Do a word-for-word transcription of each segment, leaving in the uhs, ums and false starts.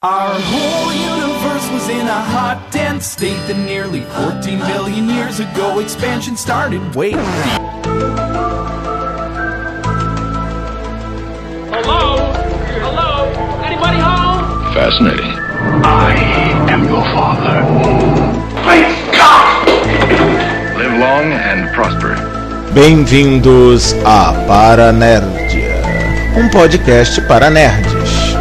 Our whole universe was in a hot, dense state that nearly fourteen billion years ago expansion started. Wait. Hello? Hello? Anybody home? Fascinating. I am your father. Great Scott! Live long and prosper. Bem-vindos a Paranerdia, um podcast para nerds.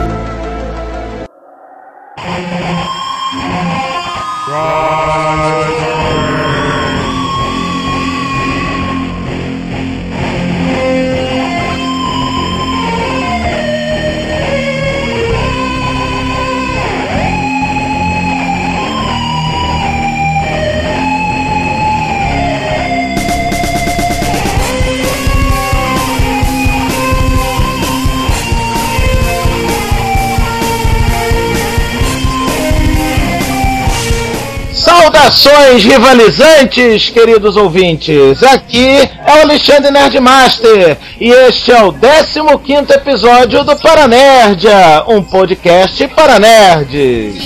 Saudações rivalizantes, queridos ouvintes! Aqui é o Alexandre Nerdmaster e este é o décimo quinto episódio do Paranerdia, um podcast para nerds.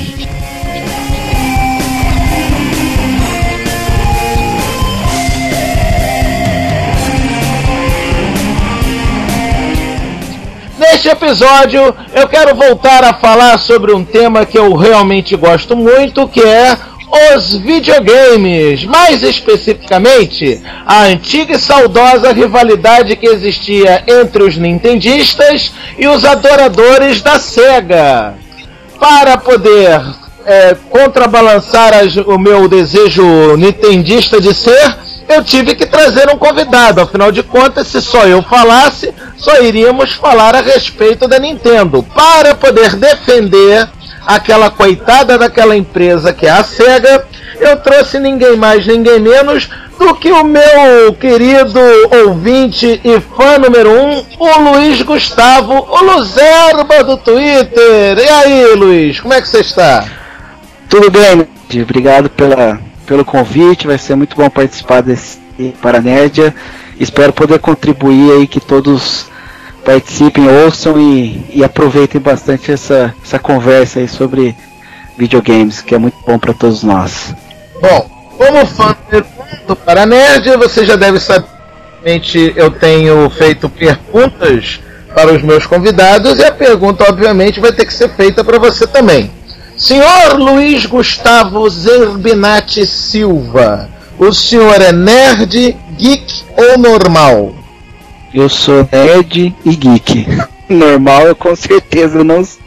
Neste episódio eu quero voltar a falar sobre um tema que eu realmente gosto muito, que é os videogames, mais especificamente a antiga e saudosa rivalidade que existia entre os nintendistas e os adoradores da Sega. Para poder é, contrabalançar as, o meu desejo nintendista de ser, eu tive que trazer um convidado. Afinal de contas, se só eu falasse, só iríamos falar a respeito da Nintendo. Para poder defender aquela coitada daquela empresa que é a Sega, eu trouxe ninguém mais, ninguém menos do que o meu querido ouvinte e fã número um, o Luiz Gustavo, o Luzerba do Twitter. E aí, Luiz, como é que você está? Tudo bem, obrigado pela, pelo convite, vai ser muito bom participar desse Paranerdia. Espero poder contribuir aí, que todos participem, ouçam e, e aproveitem bastante essa, essa conversa aí sobre videogames, que é muito bom para todos nós. Bom, como fã do Paranerdia, você já deve saber que eu tenho feito perguntas para os meus convidados e a pergunta, obviamente, vai ter que ser feita para você também. Senhor Luiz Gustavo Zerbinati Silva, o senhor é nerd, geek ou normal? Eu sou nerd e geek. Normal eu com certeza não sou.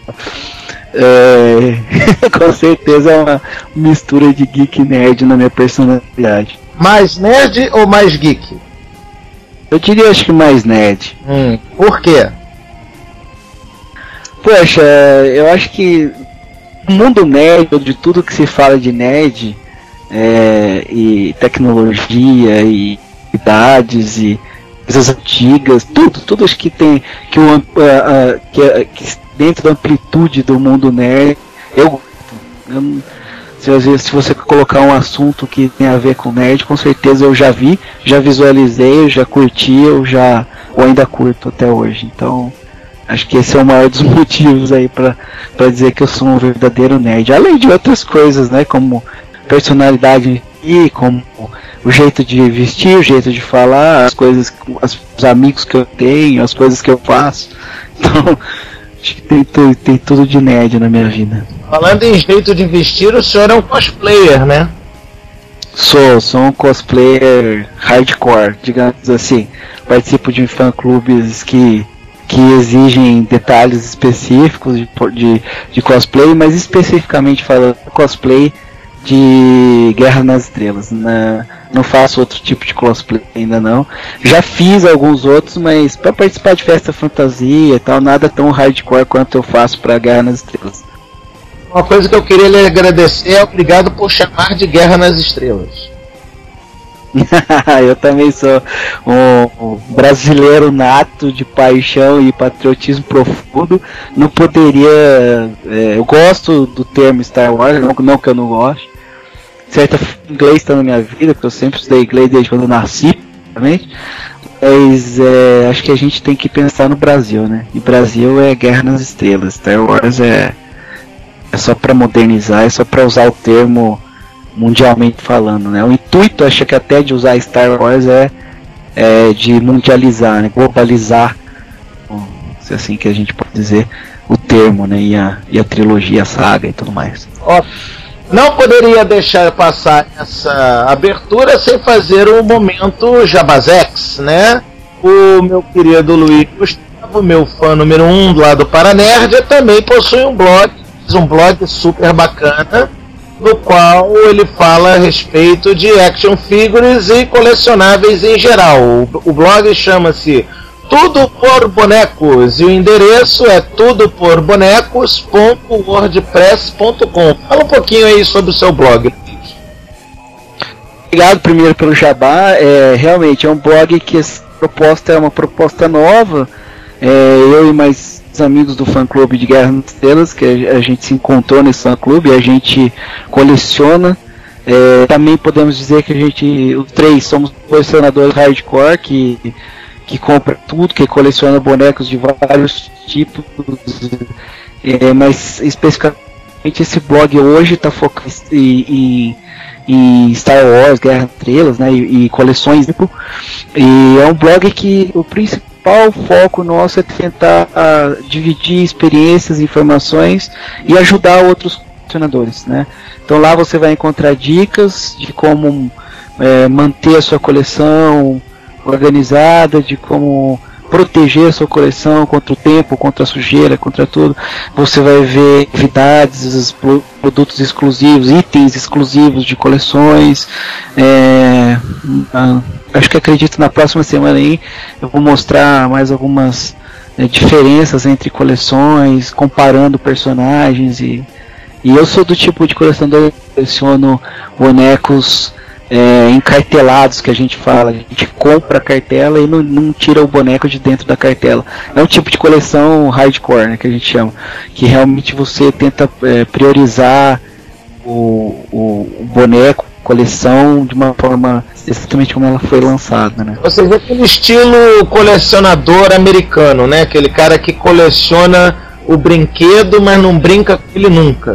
É... com certeza é uma mistura de geek e nerd na minha personalidade. Mais nerd ou mais geek? Eu diria, acho que mais nerd. Hum, por quê? Poxa, eu acho que o mundo nerd, de tudo que se fala de nerd, é, e tecnologia, e idades, e coisas antigas, tudo, tudo acho que tem que, o, uh, uh, que, uh, que dentro da amplitude do mundo nerd, eu, eu se, às vezes, se você colocar um assunto que tem a ver com nerd, com certeza eu já vi, já visualizei, eu já curti, eu já ou ainda curto até hoje. Então acho que esse é o maior dos motivos aí para para dizer que eu sou um verdadeiro nerd, além de outras coisas, né, como personalidade e como o jeito de vestir, o jeito de falar, as coisas, as, os amigos que eu tenho, as coisas que eu faço. Então, acho que tem, tem, tem tudo de nerd na minha vida. Falando em jeito de vestir, o senhor é um cosplayer, né? Sou, sou um cosplayer hardcore, digamos assim. Participo de fã-clubes que, que exigem detalhes específicos de, de, de cosplay, mas especificamente falando cosplay de Guerra nas Estrelas. Na, não faço outro tipo de cosplay ainda não. Já fiz alguns outros, mas para participar de festa fantasia e tal, nada tão hardcore quanto eu faço para Guerra nas Estrelas. Uma coisa que eu queria lhe agradecer é obrigado por chamar de Guerra nas Estrelas. Eu também sou um, um brasileiro nato de paixão e patriotismo profundo. Não poderia. É, eu gosto do termo Star Wars, não, não que eu não gosto. Certo, inglês está na minha vida, porque eu sempre estudei inglês desde quando eu nasci, realmente. Mas é, acho que a gente tem que pensar no Brasil, né? E Brasil é Guerra nas Estrelas. Star Wars é, é só para modernizar, é só para usar o termo mundialmente falando, né? O intuito, acho que até de usar Star Wars é, é de mundializar, né? Globalizar, se é assim que a gente pode dizer, o termo, né? E a, e a trilogia, a saga e tudo mais. Ó, não poderia deixar passar essa abertura sem fazer um momento Jabazex, né? O meu querido Luiz Gustavo, meu fã número um lá do Paranerdia, também possui um blog, um blog super bacana, no qual ele fala a respeito de action figures e colecionáveis em geral. O, o blog chama-se Tudo por Bonecos e o endereço é tudo por bonecos ponto wordpress ponto com. Fala um pouquinho aí sobre o seu blog. Obrigado primeiro pelo jabá. É, realmente é um blog que a proposta é uma proposta nova. É, eu e mais amigos do fã clube de Guerra nas Estrelas, que a gente se encontrou nesse fã clube, a gente coleciona. É, também podemos dizer que a gente, os três, somos colecionadores hardcore que, que compra tudo, que coleciona bonecos de vários tipos, é, mas especificamente esse blog hoje está focado em, em Star Wars, Guerra nas Estrelas, né, e, e coleções, e é um blog que o principal O foco nosso é tentar uh, dividir experiências, informações e ajudar outros colecionadores, né? Então lá você vai encontrar dicas de como é, manter a sua coleção organizada, de como proteger a sua coleção contra o tempo, contra a sujeira, contra tudo. Você vai ver novidades, produtos exclusivos, itens exclusivos de coleções. É, uh, acho que acredito na próxima semana aí eu vou mostrar mais algumas é, diferenças entre coleções, comparando personagens e, e eu sou do tipo de colecionador que coleciono bonecos é, encartelados, que a gente fala, a gente compra a cartela e não, não tira o boneco de dentro da cartela. É um tipo de coleção hardcore, né, que a gente chama, que realmente você tenta é, priorizar o, o, o boneco, coleção de uma forma exatamente como ela foi lançada, né? Ou seja, aquele estilo colecionador americano, né? Aquele cara que coleciona o brinquedo, mas não brinca com ele nunca.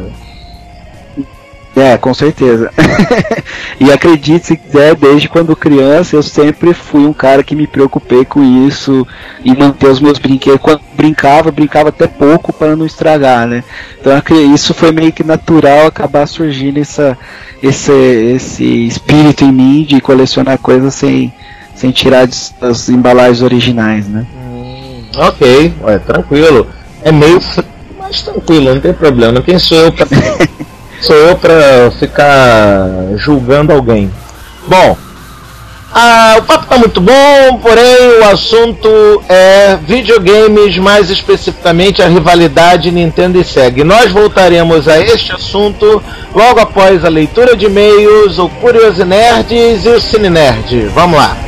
É, com certeza. E acredite se quiser, desde quando criança eu sempre fui um cara que me preocupei com isso e manter os meus brinquedos. Quando brincava, brincava até pouco para não estragar, né? Então isso foi meio que natural acabar surgindo essa, esse, esse espírito em mim de colecionar coisas sem, sem tirar das embalagens originais, né? Hum, ok, ué, tranquilo. É meio frio, mas tranquilo, não tem problema. Quem sou eu pra... Sou eu pra ficar julgando alguém. Bom, ah, o papo tá muito bom, porém o assunto é videogames, mais especificamente a rivalidade Nintendo e Sega. E nós voltaremos a este assunto logo após a leitura de e-mails, o Curiosi-Nerds e o Cine Nerd. Vamos lá!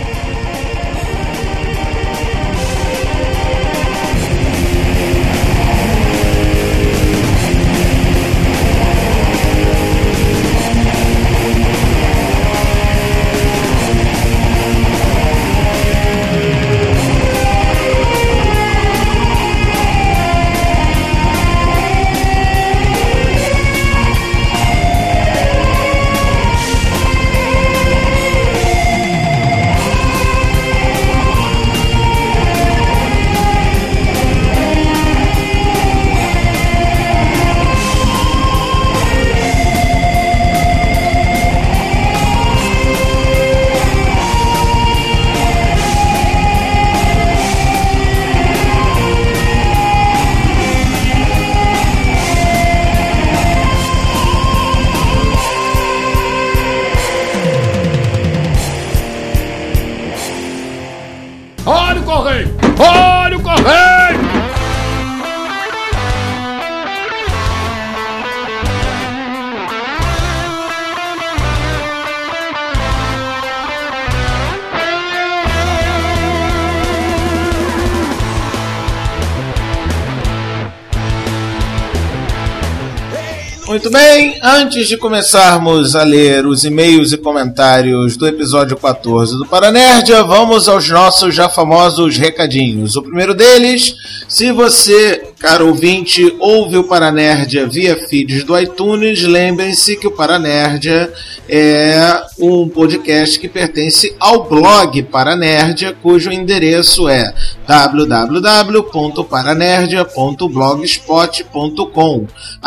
Olha o correio! Olha o correio! Muito bem, antes de começarmos a ler os e-mails e comentários do episódio quatorze do Paranerdia, vamos aos nossos já famosos recadinhos. O primeiro deles, se você caro ouvinte, ouve o Paranerdia via feeds do iTunes, lembrem-se que o Paranerdia é um podcast que pertence ao blog Paranerdia, cujo endereço é w w w ponto paranerdia ponto blogspot ponto com.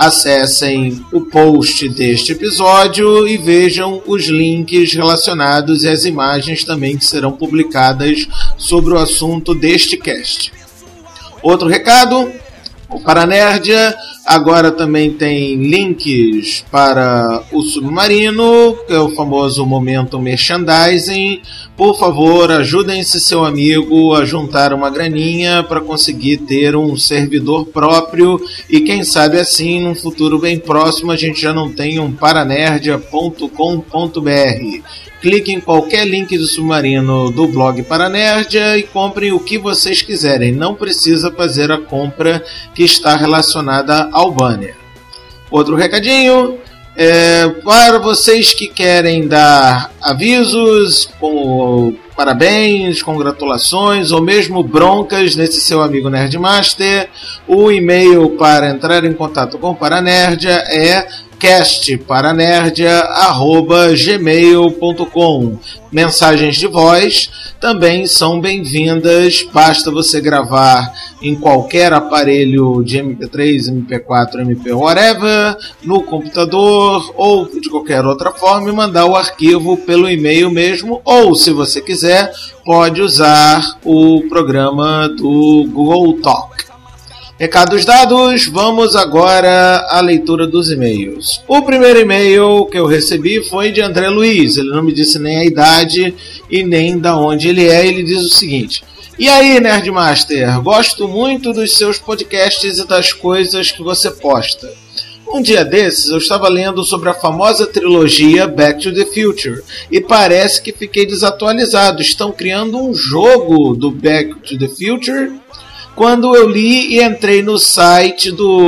Acessem o post deste episódio e vejam os links relacionados e as imagens também que serão publicadas sobre o assunto deste cast. Outro recado, o Paranerdia agora também tem links para o Submarino, que é o famoso momento merchandising. Por favor, ajudem esse seu amigo a juntar uma graninha para conseguir ter um servidor próprio e quem sabe assim, num futuro bem próximo, a gente já não tem um paranerdia ponto com ponto b r. Clique em qualquer link do Submarino do blog Paranerdia e comprem o que vocês quiserem. Não precisa fazer a compra que está relacionada ao banner. Outro recadinho, é, para vocês que querem dar avisos, como parabéns, congratulações ou mesmo broncas nesse seu amigo Nerdmaster, o e-mail para entrar em contato com o Paranerdia é cast paranerdia arroba gmail ponto com. Mensagens de voz também são bem-vindas, basta você gravar em qualquer aparelho de M P três, M P quatro, M P whatever, no computador ou de qualquer outra forma e mandar o arquivo pelo e-mail mesmo, ou se você quiser pode usar o programa do Google Talk. Recados dados, vamos agora à leitura dos e-mails. O primeiro e-mail que eu recebi foi de André Luiz. Ele não me disse nem a idade e nem da onde ele é. Ele diz o seguinte: e aí, Nerdmaster, gosto muito dos seus podcasts e das coisas que você posta. Um dia desses eu estava lendo sobre a famosa trilogia Back to the Future e parece que fiquei desatualizado. Estão criando um jogo do Back to the Future? Quando eu li e entrei no site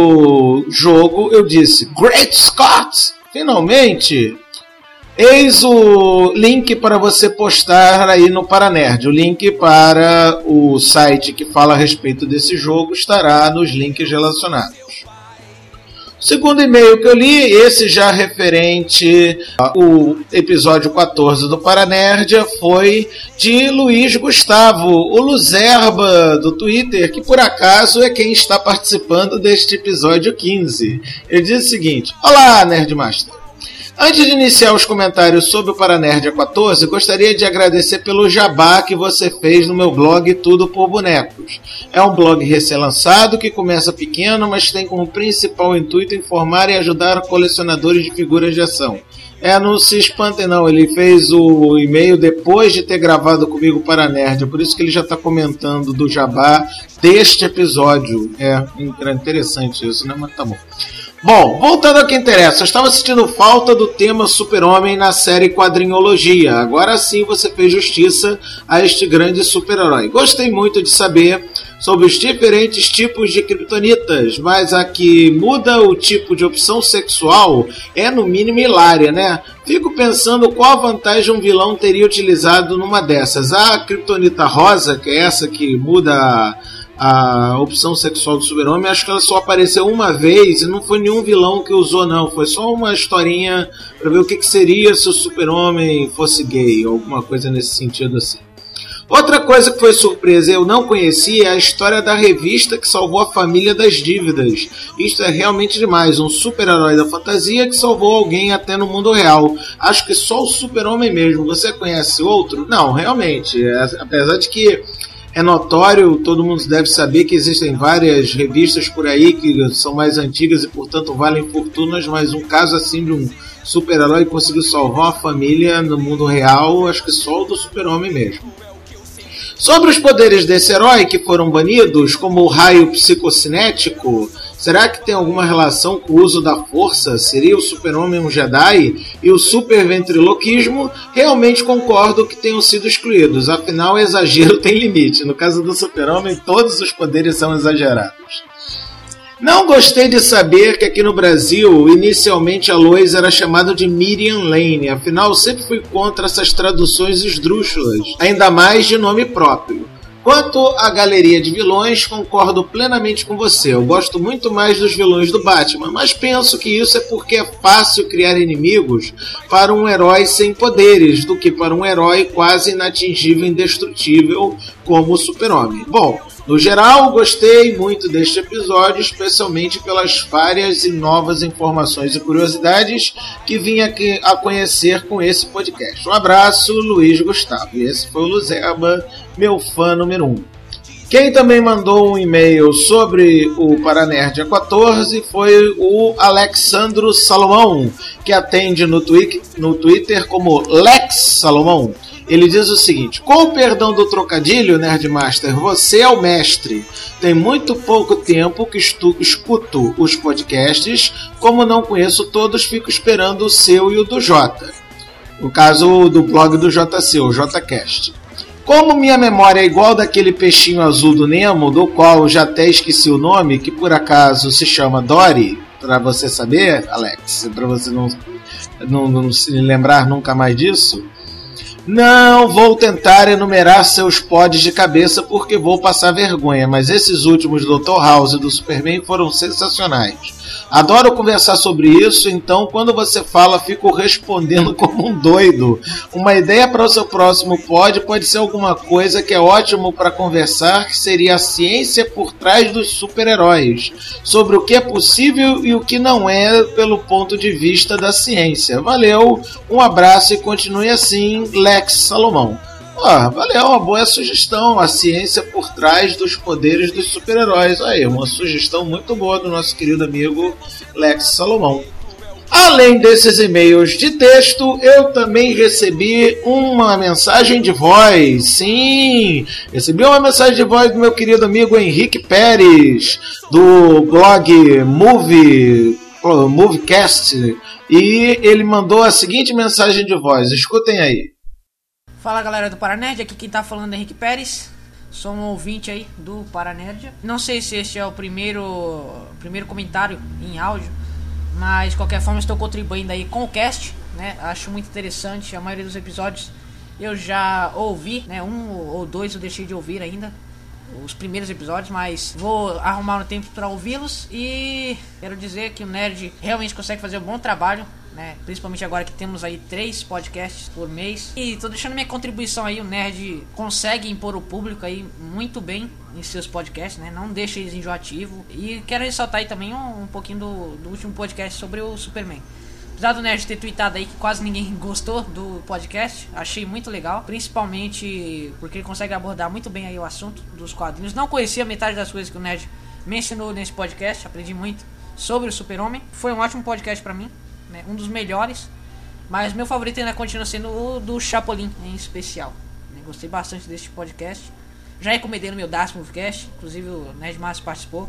do jogo, eu disse: Great Scott! Finalmente! Eis o link para você postar aí no Paranerd. O link para o site que fala a respeito desse jogo estará nos links relacionados. O segundo e-mail que eu li, esse já referente ao episódio quatorze do Paranerdia, foi de Luiz Gustavo, o Luzerba do Twitter, que por acaso é quem está participando deste episódio quinze. Ele diz o seguinte: olá, Nerdmaster. Antes de iniciar os comentários sobre o Paranerdia quatorze, gostaria de agradecer pelo jabá que você fez no meu blog Tudo por Bonecos. É um blog recém-lançado que começa pequeno, mas tem como principal intuito informar e ajudar colecionadores de figuras de ação. É, não se espantem não, ele fez o e-mail depois de ter gravado comigo o Paranerdia, por isso que ele já está comentando do jabá deste episódio. É interessante isso, né? Mas tá bom. Bom, voltando ao que interessa, eu estava sentindo falta do tema Super-Homem na série Quadrinhologia. Agora sim você fez justiça a este grande super-herói. Gostei muito de saber sobre os diferentes tipos de kryptonitas, mas a que muda o tipo de opção sexual é no mínimo hilária, né? Fico pensando qual a vantagem um vilão teria utilizado numa dessas. A kryptonita rosa, que é essa que muda a... a opção sexual do Super-Homem, acho que ela só apareceu uma vez e não foi nenhum vilão que usou não, foi só uma historinha para ver o que, que seria se o Super-Homem fosse gay, ou alguma coisa nesse sentido assim. Outra coisa que foi surpresa e eu não conhecia é a história da revista que salvou a família das dívidas. Isto é realmente demais, um super-herói da fantasia que salvou alguém até no mundo real. Acho que só o Super-Homem mesmo. Você conhece outro? Não, realmente, é, apesar de que é notório, todo mundo deve saber que existem várias revistas por aí que são mais antigas e, portanto, valem fortunas, mas um caso assim de um super-herói que conseguiu salvar a família no mundo real, acho que só o do Super-Homem mesmo. Sobre os poderes desse herói que foram banidos, como o raio psicocinético, será que tem alguma relação com o uso da força? Seria o Super-Homem um Jedi? E o superventriloquismo? Realmente concordo que tenham sido excluídos, afinal, exagero tem limite. No caso do Super-Homem, todos os poderes são exagerados. Não gostei de saber que aqui no Brasil, inicialmente a Lois era chamada de Miriam Lane, afinal sempre fui contra essas traduções esdrúxulas, ainda mais de nome próprio. Quanto à galeria de vilões, concordo plenamente com você. Eu gosto muito mais dos vilões do Batman, mas penso que isso é porque é fácil criar inimigos para um herói sem poderes do que para um herói quase inatingível e indestrutível como o Super-Homem. Bom, no geral, gostei muito deste episódio, especialmente pelas várias e novas informações e curiosidades que vim aqui a conhecer com esse podcast. Um abraço, Luiz Gustavo. E esse foi o Luzeba, meu fã número um. Quem também mandou um e-mail sobre o Paranerdia quatorze foi o Alexandro Salomão, que atende no, twi- no Twitter como Lex Salomão. Ele diz o seguinte: com o perdão do trocadilho, Nerdmaster, você é o mestre. Tem muito pouco tempo que estu- escuto os podcasts, como não conheço todos, fico esperando o seu e o do Jota. No caso do blog do J C, o JCast. Como minha memória é igual daquele peixinho azul do Nemo, do qual já até esqueci o nome, que por acaso se chama Dory, para você saber, Alex, para você não, não, não se lembrar nunca mais disso, não vou tentar enumerar seus pods de cabeça porque vou passar vergonha, mas esses últimos do doutor House e do Superman foram sensacionais. Adoro conversar sobre isso, então quando você fala, fico respondendo como um doido. Uma ideia para o seu próximo pod pode ser alguma coisa que é ótimo para conversar, que seria a ciência por trás dos super-heróis, sobre o que é possível e o que não é pelo ponto de vista da ciência. Valeu, um abraço e continue assim, Lex Salomão. Oh, valeu, uma boa sugestão, a ciência por trás dos poderes dos super-heróis. Aí, uma sugestão muito boa do nosso querido amigo Lex Salomão. Além desses e-mails de texto, eu também recebi uma mensagem de voz. Sim, recebi uma mensagem de voz do meu querido amigo Henrique Pérez, do blog Movie, Moviecast, e ele mandou a seguinte mensagem de voz. Escutem aí. Fala galera do Paranerd, aqui quem tá falando é Henrique Pérez, sou um ouvinte aí do Paranerd. Não sei se este é o primeiro, primeiro comentário em áudio, mas de qualquer forma estou contribuindo aí com o cast, né? Acho muito interessante, a maioria dos episódios eu já ouvi, né? Um ou dois eu deixei de ouvir ainda, os primeiros episódios, mas vou arrumar um tempo para ouvi-los e quero dizer que o Nerd realmente consegue fazer um bom trabalho, né? Principalmente agora que temos aí três podcasts por mês. E tô deixando minha contribuição aí, o Nerd consegue impor o público aí muito bem em seus podcasts, né? Não deixa eles enjoativos. E quero ressaltar aí também um, um pouquinho do, do último podcast sobre o Superman. Apesar do Nerd ter tweetado aí que quase ninguém gostou do podcast, achei muito legal, principalmente porque ele consegue abordar muito bem aí o assunto dos quadrinhos. Não conhecia metade das coisas que o Nerd mencionou nesse podcast, aprendi muito sobre o Super-Homem. Foi um ótimo podcast pra mim, né? Um dos melhores, mas meu favorito ainda continua sendo o do Chapolin em especial, né? Gostei bastante deste podcast, já recomendei no meu décimo podcast, inclusive o Nerd Márcio participou,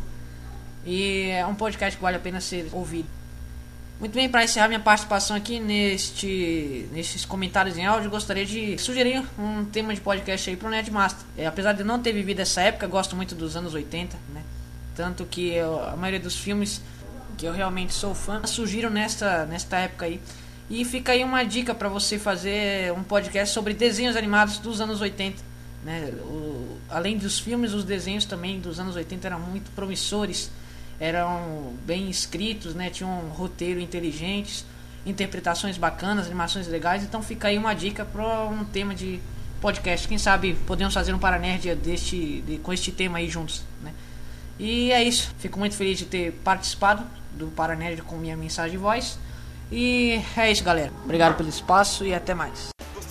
e é um podcast que vale a pena ser ouvido. Muito bem, para encerrar minha participação aqui neste, nestes comentários em áudio, gostaria de sugerir um tema de podcast aí pro Nerdmaster. É, apesar de eu não ter vivido essa época, gosto muito dos anos oitenta, né? Tanto que eu, a maioria dos filmes que eu realmente sou fã surgiram nesta, nesta época aí. E fica aí uma dica para você fazer um podcast sobre desenhos animados dos anos oitenta, né? O, além dos filmes, os desenhos também dos anos oitenta eram muito promissores, eram bem escritos, né? Tinham um roteiro inteligentes, interpretações bacanas, animações legais. Então fica aí uma dica para um tema de podcast. Quem sabe podemos fazer um Paranerd deste, de, com este tema aí juntos, né? E é isso, fico muito feliz de ter participado do Paranerd com minha mensagem de voz. E é isso, galera, obrigado pelo espaço e até mais.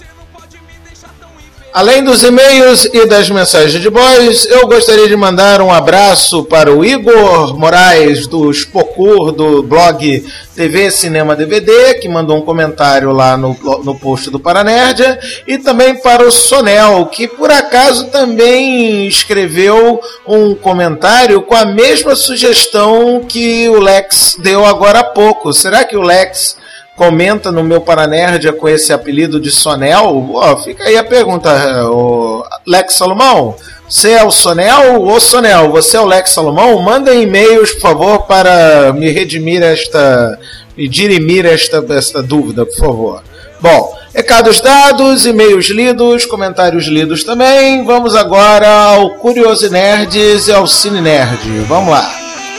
Além dos e-mails e das mensagens de voz, eu gostaria de mandar um abraço para o Igor Moraes, do Spocur, do blog T V Cinema D V D, que mandou um comentário lá no, no post do Paranerdia, e também para o Sonel, que por acaso também escreveu um comentário com a mesma sugestão que o Lex deu agora há pouco. Será que o Lex comenta no meu Paranerdia com esse apelido de Sonel? Oh, fica aí a pergunta, o Lex Salomão, você é o Sonel ou Sonel? Você é o Lex Salomão? Manda e-mails, por favor, para me redimir esta, me dirimir esta, esta dúvida, por favor. Bom, Recados dados, e-mails lidos, comentários lidos também. Vamos agora ao Curioso Nerds e ao Cine Nerd. Vamos lá.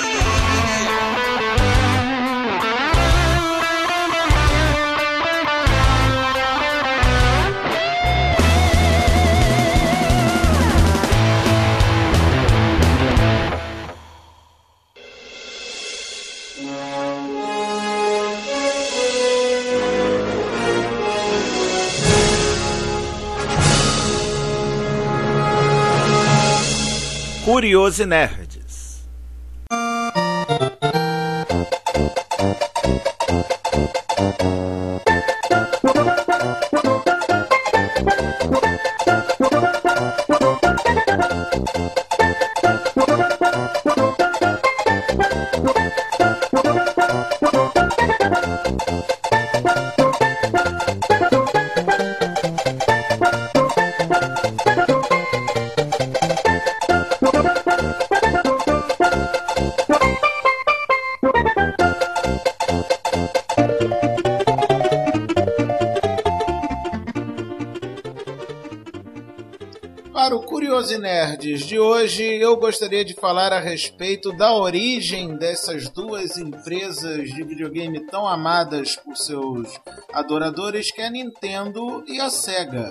Curioso Nerds. Para o Curioso Nerds de hoje, eu gostaria de falar a respeito da origem dessas duas empresas de videogame tão amadas por seus adoradores, que é a Nintendo e a Sega.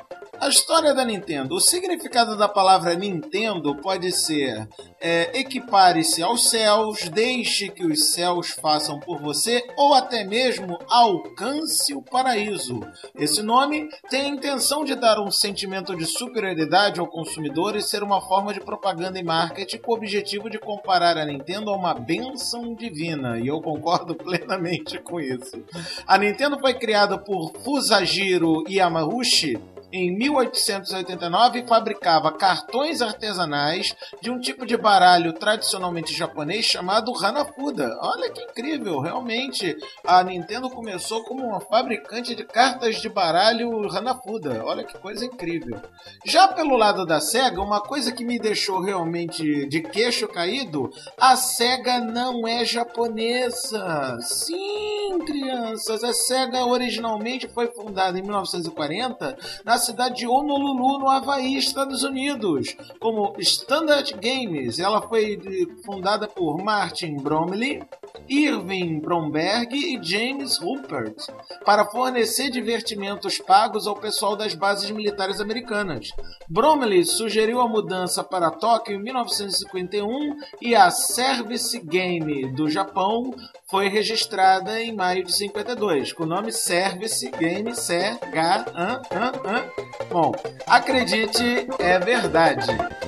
A história da Nintendo. O significado da palavra Nintendo pode ser é, equipare-se aos céus, deixe que os céus façam por você, ou até mesmo alcance o paraíso. Esse nome tem a intenção de dar um sentimento de superioridade ao consumidor e ser uma forma de propaganda e marketing com o objetivo de comparar a Nintendo a uma bênção divina, e eu concordo plenamente com isso. A Nintendo foi criada por Fusajiro Yamauchi em mil oitocentos e oitenta e nove e fabricava cartões artesanais de um tipo de baralho tradicionalmente japonês chamado Hanafuda. Olha que incrível, realmente. A Nintendo começou como uma fabricante de cartas de baralho Hanafuda. Olha que coisa incrível. Já pelo lado da Sega, uma coisa que me deixou realmente de queixo caído, a Sega não é japonesa. Sim, crianças, a Sega originalmente foi fundada em mil novecentos e quarenta na cidade de Honolulu, no Havaí, Estados Unidos, como Standard Games. Ela foi fundada por Martin Bromley, Irving Bromberg e James Ruppert para fornecer divertimentos pagos ao pessoal das bases militares americanas. Bromley sugeriu a mudança para Tóquio em mil novecentos e cinquenta e um e a Service Game do Japão foi registrada em maio de cinquenta e dois, com o nome Service Game C H A N. Bom, acredite, é verdade.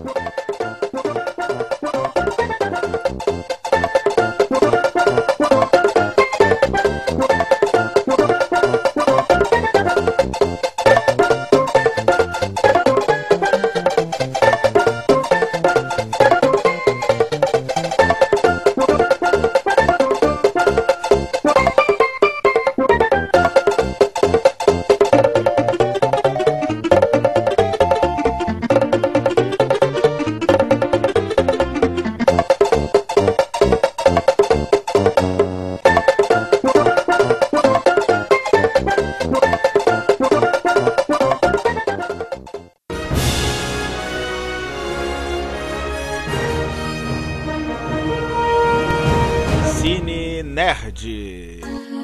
Cine Nerd.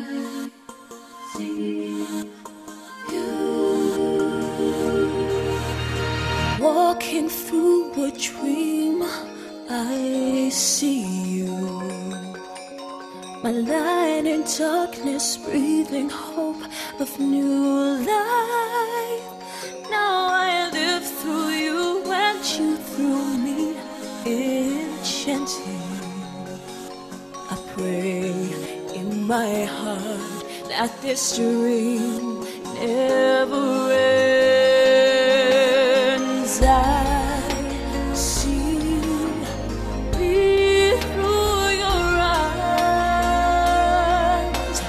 Walking through a dream, I see you. My light in darkness, breathing hope of new life. Now I live through you and you through me, enchanting. I pray in my heart that this dream never ends. I see me through your eyes,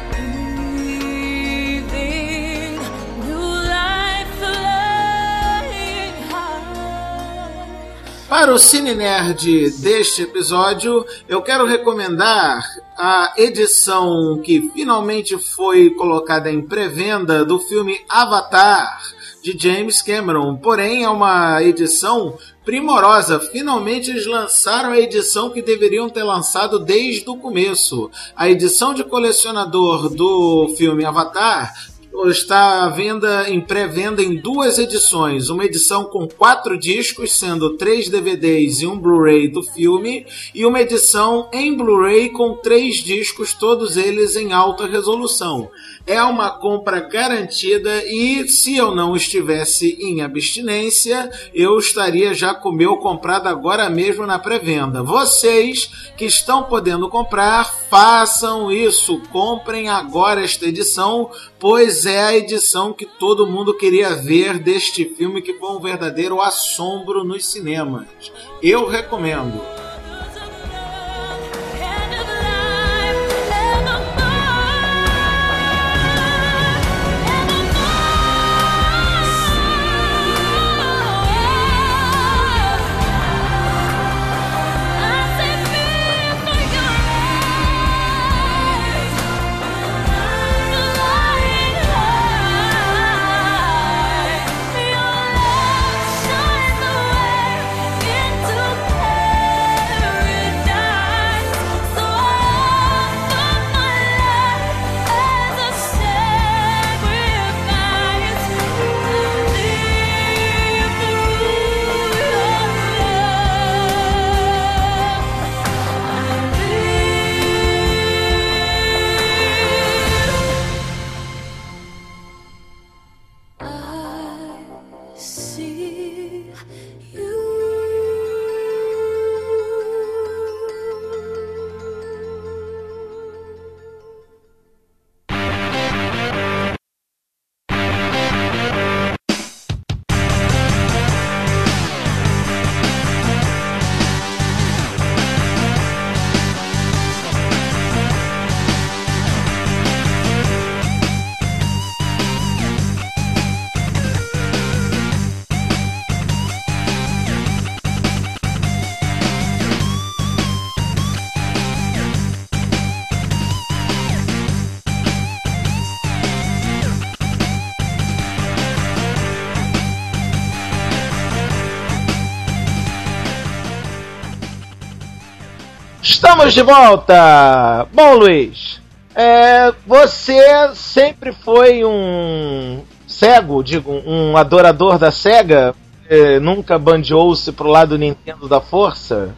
breathing new life, flying high. Para o Cine Nerd deste episódio, eu quero recomendar a edição que finalmente foi colocada em pré-venda do filme Avatar, de James Cameron. Porém, é uma edição primorosa. Finalmente eles lançaram a edição que deveriam ter lançado desde o começo. A edição de colecionador do filme Avatar está à venda, em pré-venda em duas edições. Uma edição com quatro discos, sendo três D V Ds e um Blu-ray do filme, e uma edição em Blu-ray com três discos, todos eles em alta resolução. É uma compra garantida e, se eu não estivesse em abstinência, eu estaria já com o meu comprado agora mesmo na pré-venda. Vocês que estão podendo comprar, façam isso. Comprem agora esta edição, pois é a edição que todo mundo queria ver deste filme, que foi um verdadeiro assombro nos cinemas. Eu recomendo. Estamos de volta! Bom, Luiz, é, você sempre foi um cego, digo, um adorador da SEGA? É, nunca bandeou-se pro lado do Nintendo da força?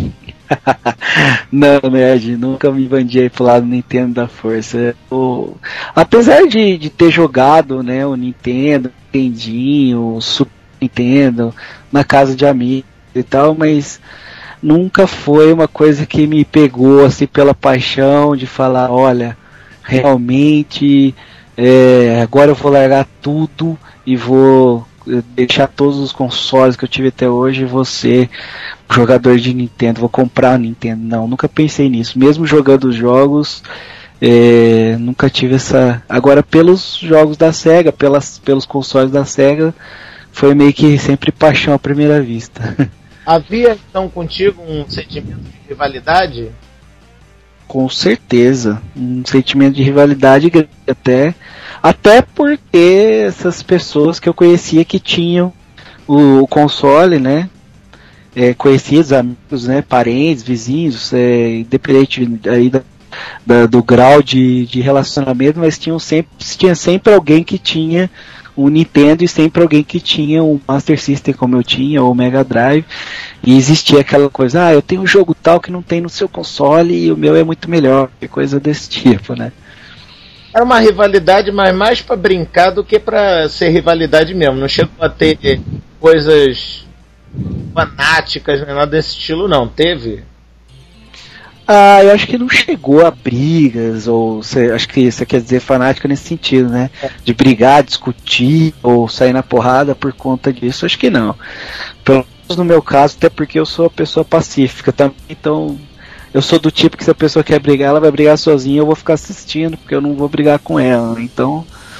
Não, Nerd, nunca me bandiei pro lado do Nintendo da força. Eu, apesar de, de ter jogado, né, o Nintendo, o Nintendinho, o Super Nintendo, na casa de amigos e tal, mas nunca foi uma coisa que me pegou assim pela paixão de falar, olha, realmente é, agora eu vou largar tudo e vou deixar todos os consoles que eu tive até hoje e vou ser jogador de Nintendo, vou comprar a Nintendo. Não, nunca pensei nisso. Mesmo jogando os jogos, é, nunca tive essa... Agora, pelos jogos da SEGA, pelas, pelos consoles da SEGA, foi meio que sempre paixão à primeira vista. Havia, então, contigo um sentimento de rivalidade? Com certeza. Um sentimento de rivalidade até. Até porque essas pessoas que eu conhecia que tinham o, o console, né? É, conhecidos, amigos, né? Parentes, vizinhos, é, independente aí da, da, do grau de, de relacionamento, mas tinham sempre, tinha sempre alguém que tinha o Nintendo e sempre alguém que tinha um Master System como eu tinha, ou o Mega Drive, e existia aquela coisa, ah, eu tenho um jogo tal que não tem no seu console e o meu é muito melhor, coisa desse tipo, né? Era uma rivalidade, mas mais pra brincar do que pra ser rivalidade mesmo, não chegou a ter coisas fanáticas, nem nada desse estilo, não, teve? Ah, eu acho que não chegou a brigas, ou cê, acho que você quer dizer fanática nesse sentido, né? De brigar, discutir, ou sair na porrada por conta disso, acho que não. Pelo menos no meu caso, até porque eu sou uma pessoa pacífica também, então eu sou do tipo que se a pessoa quer brigar, ela vai brigar sozinha, eu vou ficar assistindo, porque eu não vou brigar com ela, então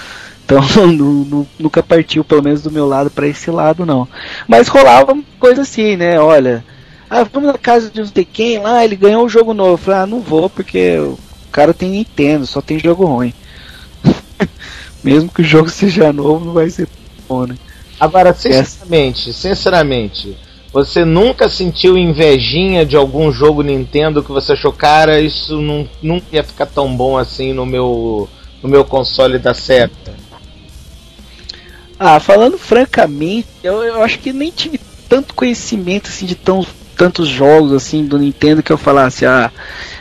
Então nu, nu, nunca partiu, pelo menos do meu lado, para esse lado não. Mas rolava coisa assim, né? Olha, ah, vamos na casa de não sei quem lá, ele ganhou um jogo novo. Eu falei, ah, não vou porque o cara tem Nintendo, só tem jogo ruim. Mesmo que o jogo seja novo, não vai ser bom, né? Agora, sinceramente, sinceramente, você nunca sentiu invejinha de algum jogo Nintendo que você achou, cara, isso não, não ia ficar tão bom assim no meu, no meu console da Sega? Ah, falando francamente, eu, eu acho que nem tive tanto conhecimento assim de tão, tantos jogos assim do Nintendo que eu falasse, ah,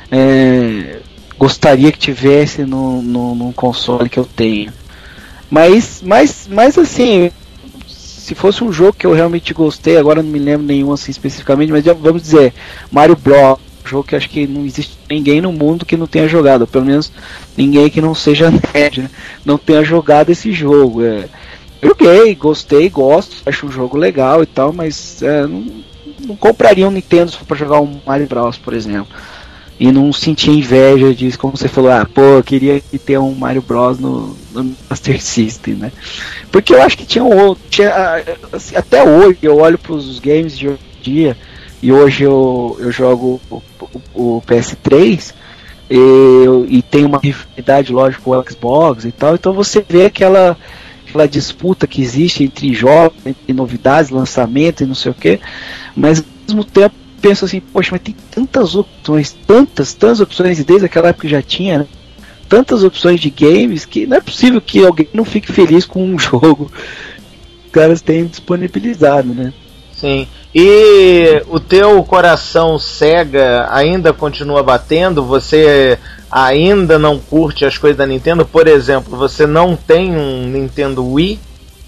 é, gostaria que tivesse no, no, no console que eu tenho. Mas, mas, mas assim, se fosse um jogo que eu realmente gostei, agora não me lembro nenhum assim especificamente, mas já, vamos dizer, Mario Bros, um jogo que acho que não existe ninguém no mundo que não tenha jogado, ou pelo menos ninguém que não seja nerd, né, não tenha jogado esse jogo. É, joguei, gostei, gosto, acho um jogo legal e tal, mas é, não, não compraria um Nintendo se for pra jogar um Mario Bros, por exemplo. E não sentia inveja disso, como você falou, ah, pô, eu queria ter um Mario Bros no, no Master System, né? Porque eu acho que tinha outro, tinha, assim, até hoje eu olho pros games de hoje em dia, e hoje eu, eu jogo o, o, o P S três, e, e tem uma rivalidade, lógico, com o Xbox e tal, então você vê aquela, aquela disputa que existe entre jogos, entre novidades, lançamento e não sei o que, mas ao mesmo tempo penso assim, poxa, mas tem tantas opções, tantas, tantas opções, e desde aquela época já tinha, né? Tantas opções de games que não é possível que alguém não fique feliz com um jogo que os caras têm disponibilizado, né? Sim. E o teu coração Sega ainda continua batendo? Você ainda não curte as coisas da Nintendo? Por exemplo, você não tem um Nintendo Wii?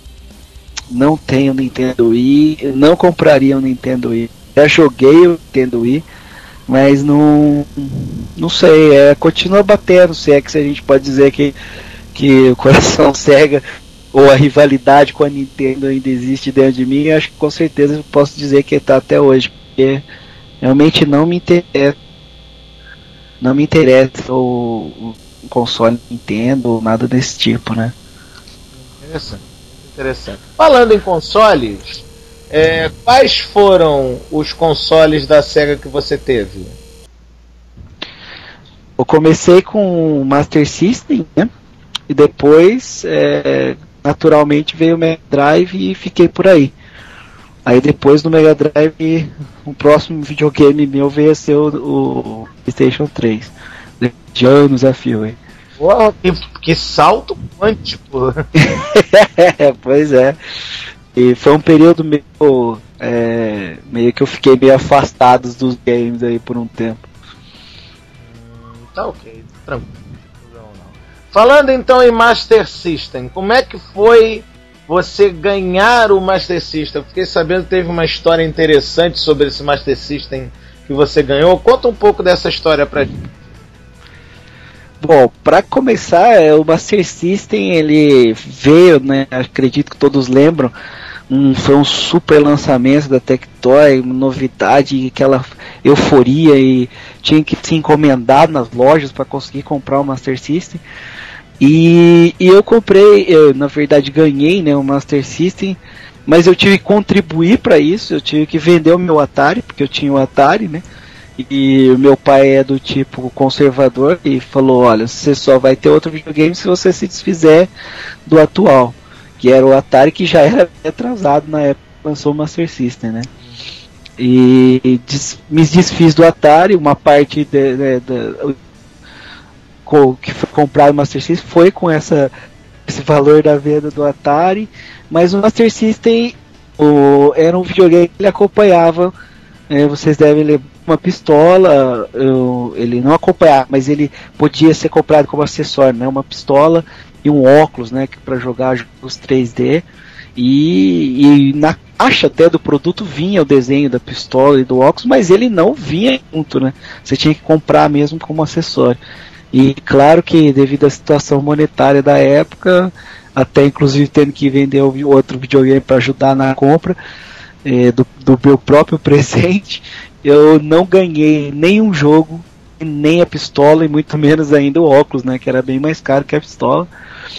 Não tenho Nintendo Wii, não compraria um Nintendo Wii. Já joguei o Nintendo Wii, mas não, não sei, é, continua batendo, se é que a gente pode dizer que, que o coração Sega ou a rivalidade com a Nintendo ainda existe dentro de mim. Acho que com certeza eu posso dizer que está até hoje, porque realmente não me interessa, não me interessa o, o console Nintendo ou nada desse tipo, né? Interessante, interessante. Falando em consoles, É, quais foram os consoles da Sega que você teve? Eu comecei com o Master System, né? E depois, é, naturalmente, veio o Mega Drive e fiquei por aí. Aí depois do Mega Drive, o próximo videogame meu veio a ser o, o PlayStation três. De anos a fio, hein? Uau, que, que salto quântico! É, pois é. E foi um período meio, é, meio que eu fiquei meio afastado dos games aí por um tempo. Tá ok, tranquilo. Não, não. Falando então em Master System, como é que foi você ganhar o Master System? Eu fiquei sabendo que teve uma história interessante sobre esse Master System que você ganhou. Conta um pouco dessa história pra gente. Bom, para começar, o Master System ele veio, né? Acredito que todos lembram. Um, foi um super lançamento da Tectoy, uma novidade, aquela euforia, e tinha que se encomendar nas lojas para conseguir comprar o Master System. E, e eu comprei, eu, na verdade ganhei, né, o Master System, mas eu tive que contribuir para isso. Eu tive que vender o meu Atari, porque eu tinha o Atari, né? E o meu pai é do tipo conservador e falou, olha, você só vai ter outro videogame se você se desfizer do atual, que era o Atari, que já era atrasado na época que lançou o Master System, né? E des, me desfiz do Atari, uma parte de, de, de, co, que foi comprado o Master System foi com essa, esse valor da venda do Atari, mas o Master System o, era um videogame que ele acompanhava, é, vocês devem lembrar, uma pistola, eu, ele não acompanhava, mas ele podia ser comprado como acessório, né? Uma pistola e um óculos, né? Para jogar jogos três D, e, e na caixa até do produto vinha o desenho da pistola e do óculos, mas ele não vinha junto, né? Você tinha que comprar mesmo como acessório. E claro que devido à situação monetária da época, até inclusive tendo que vender outro videogame para ajudar na compra é, do, do meu próprio presente, eu não ganhei nenhum jogo, nem a pistola, e muito menos ainda o óculos, né, que era bem mais caro que a pistola.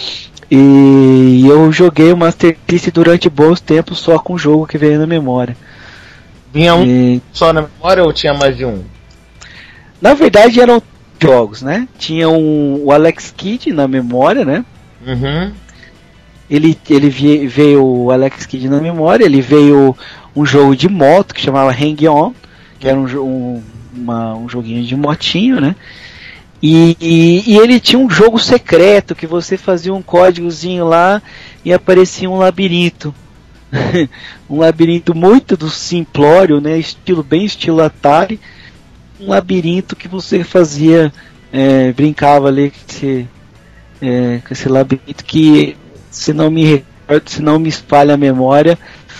E eu joguei o Master System durante bons tempos só com o jogo que veio na memória. Vinha um e... só na memória ou tinha mais de um? Na verdade eram jogos, né? Tinha um, o Alex Kidd na memória, né? Uhum. Ele, ele vie, veio o Alex Kidd na memória, ele veio um jogo de moto que chamava Hang On, que era um, um, uma, um joguinho de motinho, né? E, e, e ele tinha um jogo secreto que você fazia um códigozinho lá e aparecia um labirinto. Um labirinto muito do simplório, né? Estilo bem estilo Atari. Um labirinto que você fazia, é, brincava ali com esse, é, com esse labirinto que, se não me recordo, se não me espalha a memória,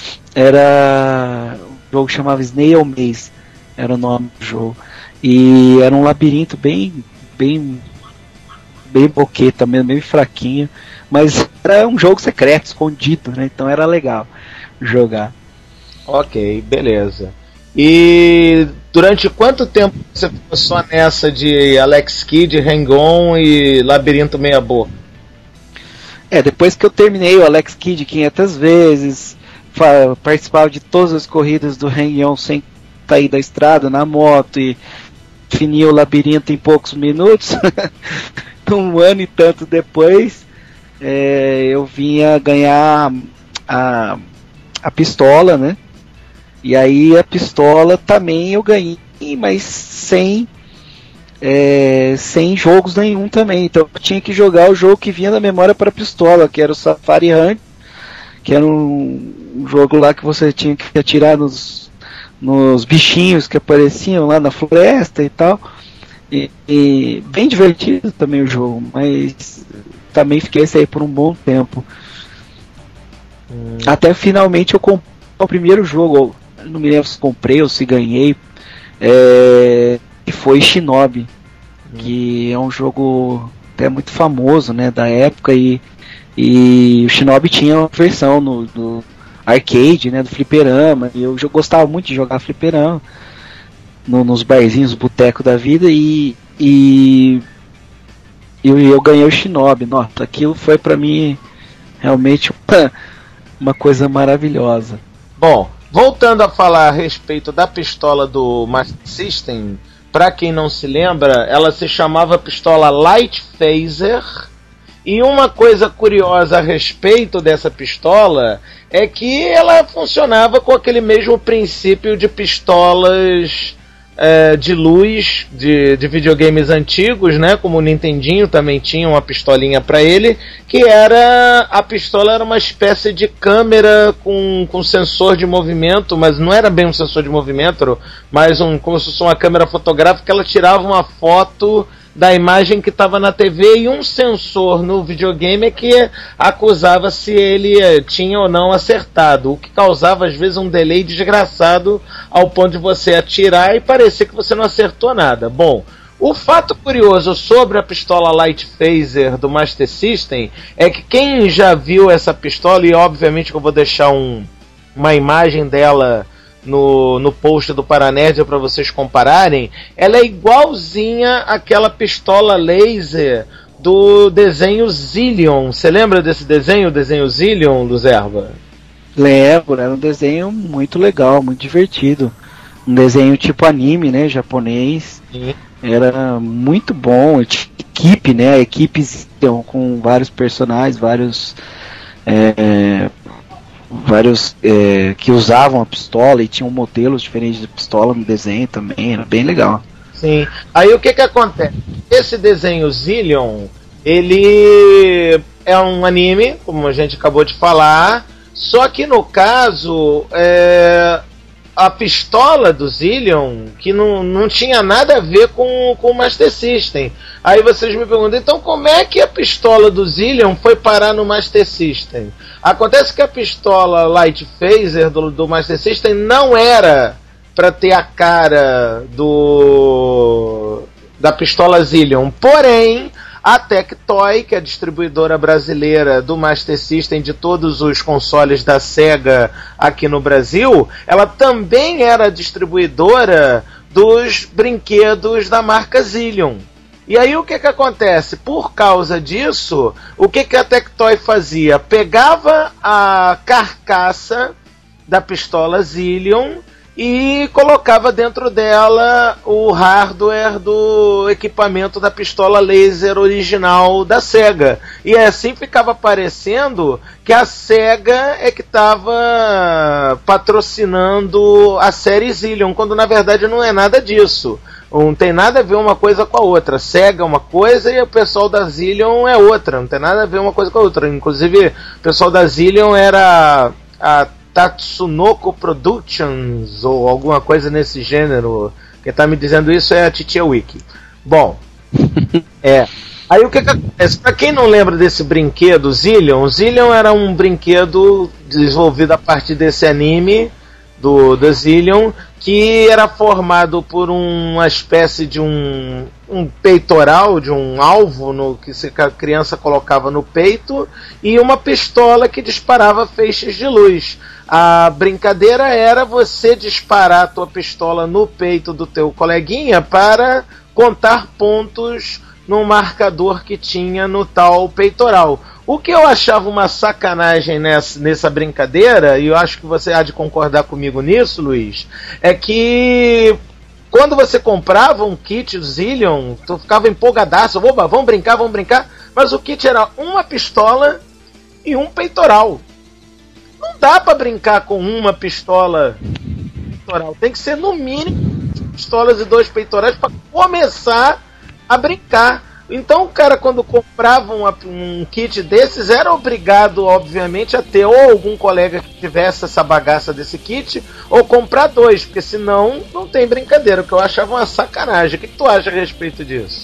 era um jogo que chamava Snail Maze, era o nome do jogo. E era um labirinto bem bem bem boqueta mesmo, bem fraquinho, mas era um jogo secreto, escondido, né? Então era legal jogar. Ok, beleza. E durante quanto tempo você ficou só nessa de Alex Kidd, Hang-On e Labirinto Meia Boca? É, depois que eu terminei o Alex Kidd quinhentas vezes, participava de todas as corridas do Hang-On sem sair da estrada na moto e definia o labirinto em poucos minutos. Um ano e tanto depois, é, eu vinha ganhar a, a pistola, né? E aí a pistola também eu ganhei, mas sem, é, sem jogos nenhum também. Então eu tinha que jogar o jogo que vinha da memória para a pistola, que era o Safari Hunt, que era um, um jogo lá que você tinha que atirar nos nos bichinhos que apareciam lá na floresta e tal, e, e bem divertido também o jogo, mas também fiquei sem aí por um bom tempo. Hum. Até finalmente eu comprei o primeiro jogo, não me lembro se comprei ou se ganhei, é, que foi Shinobi, hum. que é um jogo até muito famoso, né, da época, e, e o Shinobi tinha uma versão no, do arcade, né, do fliperama, e eu gostava muito de jogar fliperama no, nos barzinhos, boteco da vida, e, e eu, eu ganhei o Shinobi. Nossa, aquilo foi pra mim realmente uma, uma coisa maravilhosa. Bom, voltando a falar a respeito da pistola do Master System, pra quem não se lembra, ela se chamava pistola Light Phaser. E uma coisa curiosa a respeito dessa pistola é que ela funcionava com aquele mesmo princípio de pistolas é, de luz de, de videogames antigos, né? Como o Nintendinho também tinha uma pistolinha para ele, que era a pistola era uma espécie de câmera com, com sensor de movimento, mas não era bem um sensor de movimento, mas um, como se fosse uma câmera fotográfica. Ela tirava uma foto da imagem que estava na T V e um sensor no videogame é que acusava se ele tinha ou não acertado, o que causava às vezes um delay desgraçado ao ponto de você atirar e parecer que você não acertou nada. Bom, o fato curioso sobre a pistola Light Phaser do Master System é que quem já viu essa pistola, e obviamente que eu vou deixar um, uma imagem dela No, no post do Paranerd para vocês compararem, ela é igualzinha àquela pistola laser do desenho Zillion. Você lembra desse desenho, o desenho Zillion, Luzerva? Lembro, era um desenho muito legal, muito divertido. Um desenho tipo anime, né, japonês. Sim. Era muito bom, equipe, né, equipes com vários personagens, vários... É, vários é, que usavam a pistola e tinham modelos diferentes de pistola no desenho também, era bem legal. Sim, aí o que que acontece? Esse desenho Zillion, ele é um anime, como a gente acabou de falar, só que no caso, é, a pistola do Zillion, que não, não tinha nada a ver com, com o Master System. Aí vocês me perguntam, então como é que a pistola do Zillion foi parar no Master System? Acontece que a pistola Light Phaser do, do Master System não era para ter a cara do da pistola Zillion, porém a Tectoy, que é a distribuidora brasileira do Master System de todos os consoles da Sega aqui no Brasil, ela também era distribuidora dos brinquedos da marca Zillion. E aí o que que acontece? Por causa disso, o que que a Tectoy fazia? Pegava a carcaça da pistola Zillion e colocava dentro dela o hardware do equipamento da pistola laser original da Sega. E assim ficava parecendo que a Sega é que estava patrocinando a série Zillion, quando na verdade não é nada disso. Não tem nada a ver uma coisa com a outra. Sega é uma coisa e o pessoal da Zillion é outra. Não tem nada a ver uma coisa com a outra. Inclusive, o pessoal da Zillion era a Tatsunoko Productions ou alguma coisa nesse gênero. Quem tá me dizendo isso é a Titia Wiki. Bom, é. Aí o que que acontece? Pra quem não lembra desse brinquedo, Zillion, Zillion era um brinquedo desenvolvido a partir desse anime do, do Zillion, que era formado por uma espécie de um, um peitoral, de um alvo no que a criança colocava no peito, e uma pistola que disparava feixes de luz. A brincadeira era você disparar a tua pistola no peito do teu coleguinha para contar pontos no marcador que tinha no tal peitoral. O que eu achava uma sacanagem nessa, nessa brincadeira, e eu acho que você há de concordar comigo nisso, Luiz, é que quando você comprava um kit Zillion, tu ficava empolgadaço, oba, vamos brincar, vamos brincar, mas o kit era uma pistola e um peitoral. Não dá pra brincar com uma pistola peitoral, tem que ser no mínimo pistolas e dois peitorais para começar a brincar. Então o cara, quando comprava um, um kit desses, era obrigado, obviamente, a ter ou algum colega que tivesse essa bagaça desse kit, ou comprar dois, porque senão não tem brincadeira, que eu achava uma sacanagem. O que, que tu acha a respeito disso?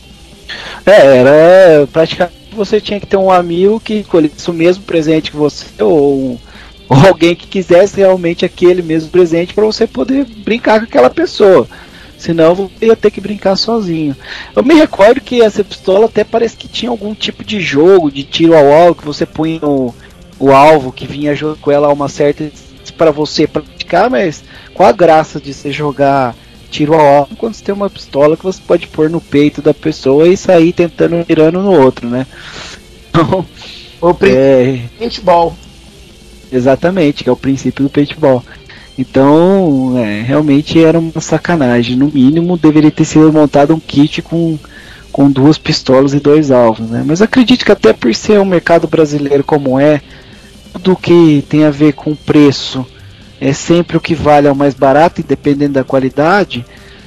É, era praticamente você tinha que ter um amigo que escolhesse o mesmo presente que você, ou, ou alguém que quisesse realmente aquele mesmo presente para você poder brincar com aquela pessoa. Senão eu ia ter que brincar sozinho. Eu me recordo que essa pistola até parece que tinha algum tipo de jogo de tiro ao alvo, que você punha o, o alvo que vinha junto com ela a uma certa para você praticar, mas qual a graça de você jogar tiro ao alvo quando você tem uma pistola que você pode pôr no peito da pessoa e sair tentando mirando no outro, né? Então, o princípio é... paintball. Exatamente, que é o princípio do paintball. Então, é, realmente era uma sacanagem. No mínimo, deveria ter sido montado um kit com, com duas pistolas e dois alvos, né? Mas acredito que até por ser um mercado brasileiro como é, tudo que tem a ver com preço é sempre o que vale ao mais barato, e dependendo da qualidade,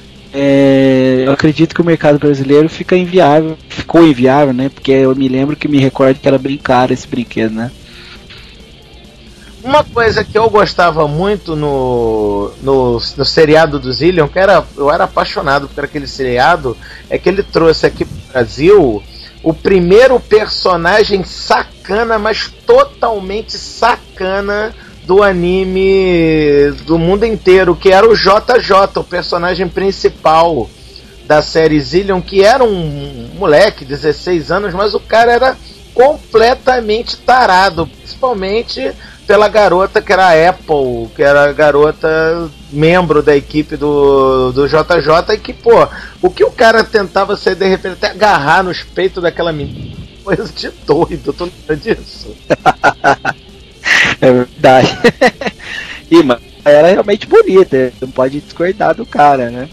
é, eu acredito que o mercado brasileiro fica inviável, ficou inviável, né? Porque eu me lembro que me recordo que era bem caro esse brinquedo, né? Uma coisa que eu gostava muito no, no, no seriado do Zillion, que era, eu era apaixonado por aquele seriado, é que ele trouxe aqui pro Brasil o primeiro personagem sacana, mas totalmente sacana do anime do mundo inteiro, que era o J J, o personagem principal da série Zillion, que era um moleque, dezesseis anos, mas o cara era completamente tarado, principalmente pela garota que era a Apple, que era a garota membro da equipe do, do J J, e que, pô, o que o cara tentava ser, de repente, até agarrar nos peitos daquela menina, coisa de doido, tu lembra disso? É verdade. E, mano, era realmente bonita, não pode discordar do cara, né?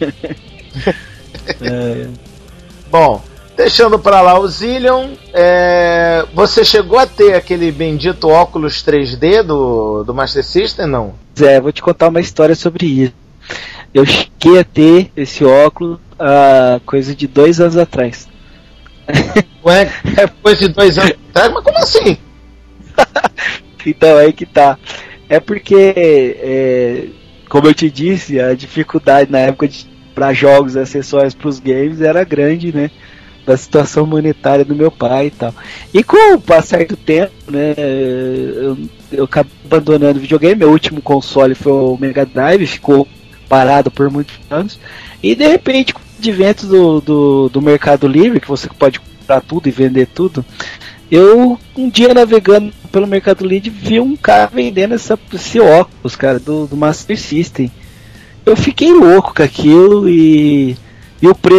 é. Bom, deixando pra lá o Zillion, é... você chegou a ter aquele bendito óculos três D do, do Master System, não? É, vou te contar uma história sobre isso. Eu cheguei a ter esse óculos há coisa de dois anos atrás. Ué, é coisa de dois anos atrás? Mas como assim? Então, aí que tá. É porque, é, como eu te disse, a dificuldade na época de para jogos e acessórios para os games era grande, né? Da situação monetária do meu pai e tal. E com o passar do tempo, né, eu, eu acabei abandonando o videogame. Meu último console foi o Mega Drive, ficou parado por muitos anos. E de repente, com o advento do, do, do Mercado Livre, que você pode comprar tudo e vender tudo, eu, um dia navegando pelo Mercado Livre, vi um cara vendendo essa, esse óculos, cara, do, do Master System. Eu fiquei louco com aquilo, e, e o preço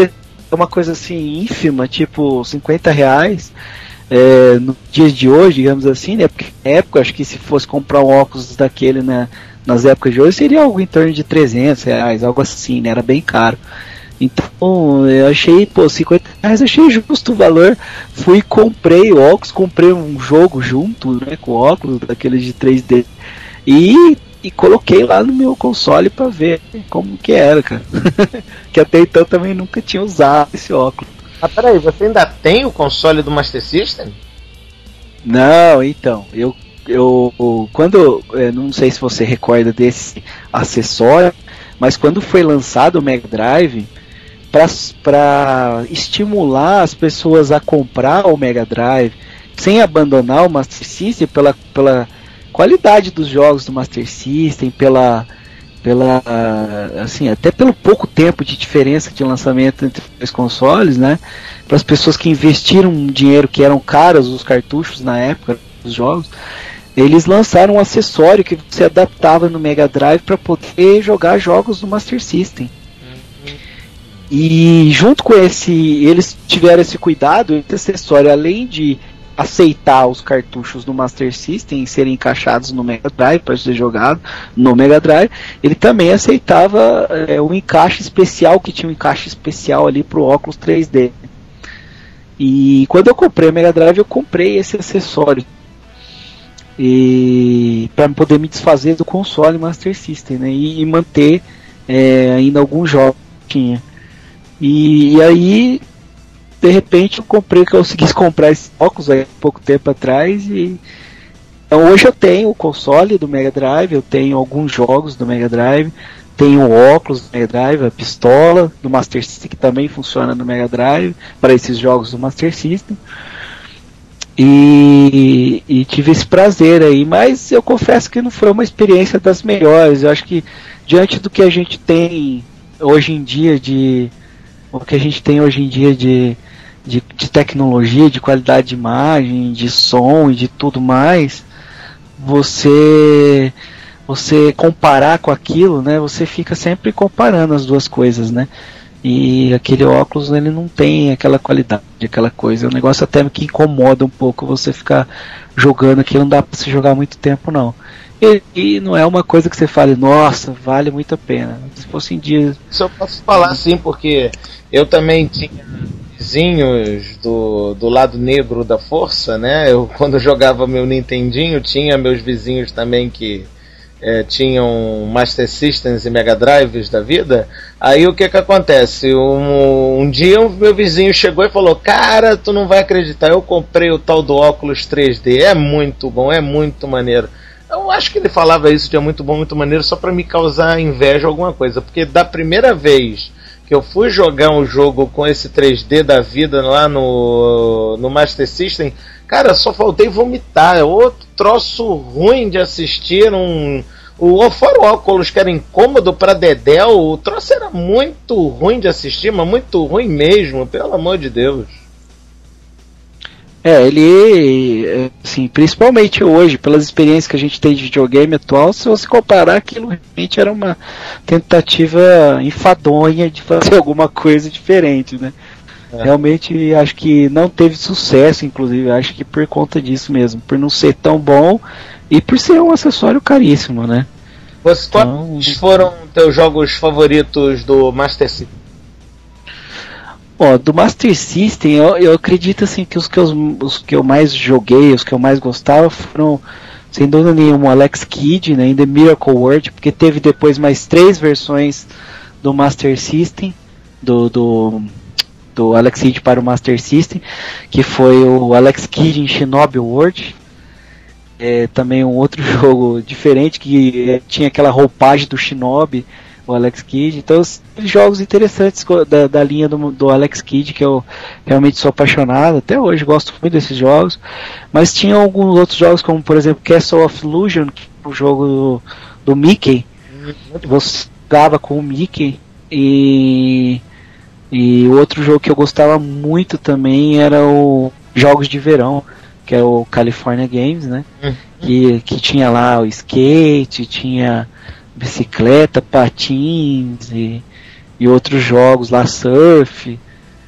é uma coisa assim ínfima, tipo cinquenta reais. É, no dias de hoje, digamos assim, né? Porque na época, acho que se fosse comprar um óculos daquele, né, nas épocas de hoje, seria algo em torno de trezentos reais, algo assim, né? Era bem caro. Então, eu achei, pô, cinquenta reais, achei justo o valor. Fui e comprei o óculos, comprei um jogo junto, né, com o óculos, daqueles de três D. E, e coloquei lá no meu console pra ver como que era, cara. Que até então também nunca tinha usado esse óculos. Ah, peraí, você ainda tem o console do Master System? Não, então, eu, eu quando, eu não sei se você recorda desse acessório, mas quando foi lançado o Mega Drive, para estimular as pessoas a comprar o Mega Drive, sem abandonar o Master System, pela, pela qualidade dos jogos do Master System, pela... pela assim, até pelo pouco tempo de diferença de lançamento entre os consoles, né? Para as pessoas que investiram dinheiro, que eram caros os cartuchos na época dos jogos, eles lançaram um acessório que você adaptava no Mega Drive para poder jogar jogos do Master System. Uhum. E junto com esse, eles tiveram esse cuidado, esse acessório, além de aceitar os cartuchos do Master System e serem encaixados no Mega Drive para ser jogado no Mega Drive, ele também aceitava é, um encaixe especial, que tinha um encaixe especial ali para o óculos três D. E quando eu comprei o Mega Drive, eu comprei esse acessório e para poder me desfazer do console Master System, né, e, e manter é, ainda alguns jogos que tinha. E, e aí de repente eu comprei, que eu consegui comprar esses óculos aí há pouco tempo atrás, e então, hoje eu tenho o console do Mega Drive, eu tenho alguns jogos do Mega Drive, tenho o óculos do Mega Drive, a pistola do Master System, que também funciona no Mega Drive para esses jogos do Master System, e, e tive esse prazer aí, mas eu confesso que não foi uma experiência das melhores. Eu acho que diante do que a gente tem hoje em dia de o que a gente tem hoje em dia de De, de tecnologia, de qualidade de imagem, de som e de tudo mais, você você comparar com aquilo, né? Você fica sempre comparando as duas coisas, né? E aquele óculos, ele não tem aquela qualidade, aquela coisa. É um negócio até que incomoda um pouco você ficar jogando aquilo, não dá pra você jogar muito tempo, não. E, e não é uma coisa que você fale, nossa, vale muito a pena. Se fosse em dias... Isso eu posso falar sim, porque eu também tinha vizinhos do, do lado negro da força, né? Eu, quando eu jogava meu Nintendinho, tinha meus vizinhos também que é, tinham Master Systems e Mega Drives da vida. Aí o que que acontece? Um, um dia o meu vizinho chegou e falou: cara, tu não vai acreditar, eu comprei o tal do óculos três D, é muito bom, é muito maneiro. Eu acho que ele falava isso de é muito bom, muito maneiro, só pra me causar inveja ou alguma coisa, porque da primeira vez que eu fui jogar um jogo com esse três D da vida lá no, no Master System, cara, só faltei vomitar. É outro troço ruim de assistir. Um, o, fora o óculos que era incômodo pra dedéu, o troço era muito ruim de assistir, mas muito ruim mesmo, pelo amor de Deus. É, ele, assim, principalmente hoje, pelas experiências que a gente tem de videogame atual, se você comparar, aquilo realmente era uma tentativa enfadonha de fazer alguma coisa diferente, né? É. Realmente, acho que não teve sucesso, inclusive, acho que por conta disso mesmo, por não ser tão bom e por ser um acessório caríssimo, né? Você, então, quais foram teus jogos favoritos do Master System? Ó, do Master System, eu, eu acredito assim que os que, eu, os que eu mais joguei, os que eu mais gostava foram, sem dúvida nenhuma, o Alex Kidd, né, em The Miracle World, porque teve depois mais três versões do Master System, do, do, do Alex Kidd para o Master System, que foi o Alex Kidd em Shinobi World, é, também um outro jogo diferente, que é, tinha aquela roupagem do Shinobi, o Alex Kidd. Então, jogos interessantes da, da linha do, do Alex Kidd, que eu realmente sou apaixonado, até hoje gosto muito desses jogos, mas tinha alguns outros jogos, como por exemplo Castle of Illusion, que é o jogo do, do Mickey. Você jogava com o Mickey, e e outro jogo que eu gostava muito também era o Jogos de Verão, que é o California Games, né? Uhum. que, que tinha lá o skate, tinha bicicleta, patins e, e outros jogos lá, surf.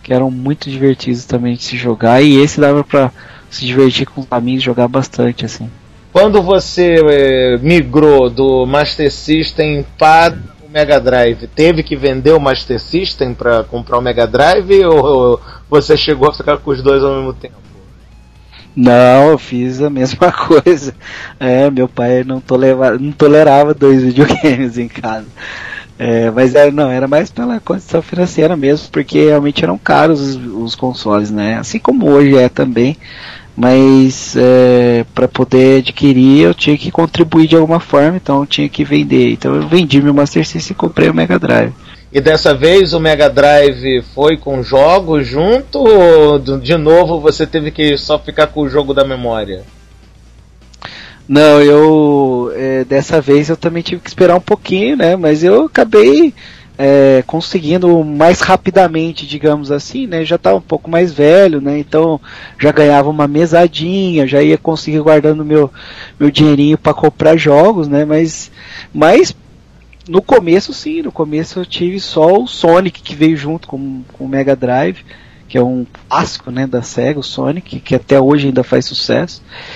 que eram muito divertidos também de se jogar, e esse dava pra se divertir com os amigos, jogar bastante, assim. Quando você é, migrou do Master System para o Mega Drive, teve que vender o Master System para comprar o Mega Drive, ou você chegou a ficar com os dois ao mesmo tempo? Não, eu fiz a mesma coisa. É, meu pai não tolerava, não tolerava dois videogames em casa. É, mas era, não, era mais pela condição financeira mesmo, porque realmente eram caros os, os consoles, né? Assim como hoje é também. Mas é, para poder adquirir eu tinha que contribuir de alguma forma, então eu tinha que vender. Então eu vendi meu Master System e comprei o Mega Drive. E dessa vez o Mega Drive foi com jogos junto, ou de novo você teve que só ficar com o jogo da memória? Não, eu é, dessa vez eu também tive que esperar um pouquinho, né? Mas eu acabei é, conseguindo mais rapidamente, digamos assim, né? Já estava um pouco mais velho, né? Então já ganhava uma mesadinha, já ia conseguir guardando meu meu dinheirinho para comprar jogos, né? Mas mas no começo sim, no começo eu tive só o Sonic que veio junto com, com o Mega Drive, que é um clássico, né, da Sega, o Sonic, que até hoje ainda faz sucesso.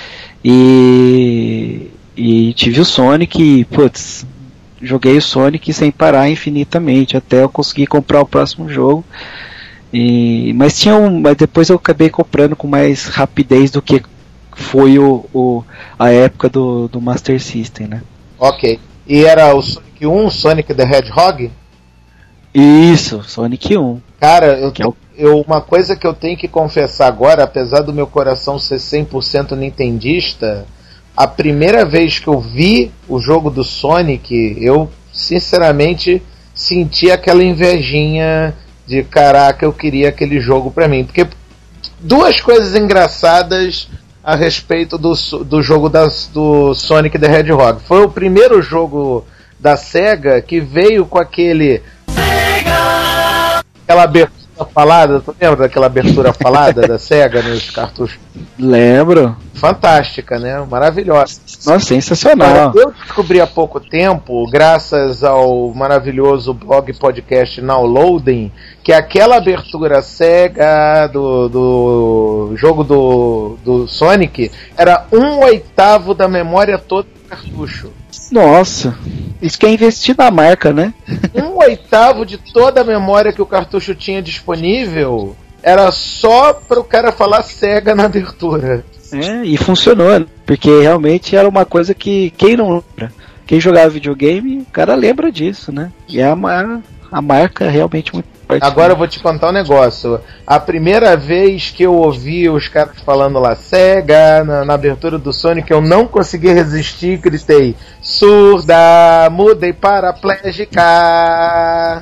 E, e tive o Sonic e, putz, joguei o Sonic sem parar infinitamente, até eu conseguir comprar o próximo jogo. E, mas, tinha um, mas depois eu acabei comprando com mais rapidez do que foi o, o, a época do, do Master System, né? Ok. E era o Sonic um, Sonic the Hedgehog? Isso, Sonic um. Cara, eu, que é o... eu, uma coisa que eu tenho que confessar agora, apesar do meu coração ser cem por cento nintendista, a primeira vez que eu vi o jogo do Sonic, eu sinceramente senti aquela invejinha de caraca, eu queria aquele jogo pra mim. Porque duas coisas engraçadas a respeito do, do jogo das, do Sonic the Hedgehog. Foi o primeiro jogo da SEGA que veio com aquele... SEGA! Aquela abertura falada, tu lembra daquela abertura falada da SEGA nos cartuchos? Lembro. Fantástica, né? Maravilhosa. Nossa, sensacional. Eu descobri há pouco tempo, graças ao maravilhoso blog podcast Nowloading, que aquela abertura SEGA do, do jogo do, do Sonic era um oitavo da memória toda do cartucho. Nossa, isso que é investir na marca, né? Um oitavo de toda a memória que o cartucho tinha disponível era só para o cara falar SEGA na abertura. É, e funcionou, né? Porque realmente era uma coisa que quem não lembra, quem jogava videogame, o cara lembra disso, né? E a, a marca é realmente muito forte. Agora eu vou te contar um negócio. A primeira vez que eu ouvi os caras falando lá SEGA na, na abertura do Sonic, eu não consegui resistir e gritei: surda, mudei paraplégica.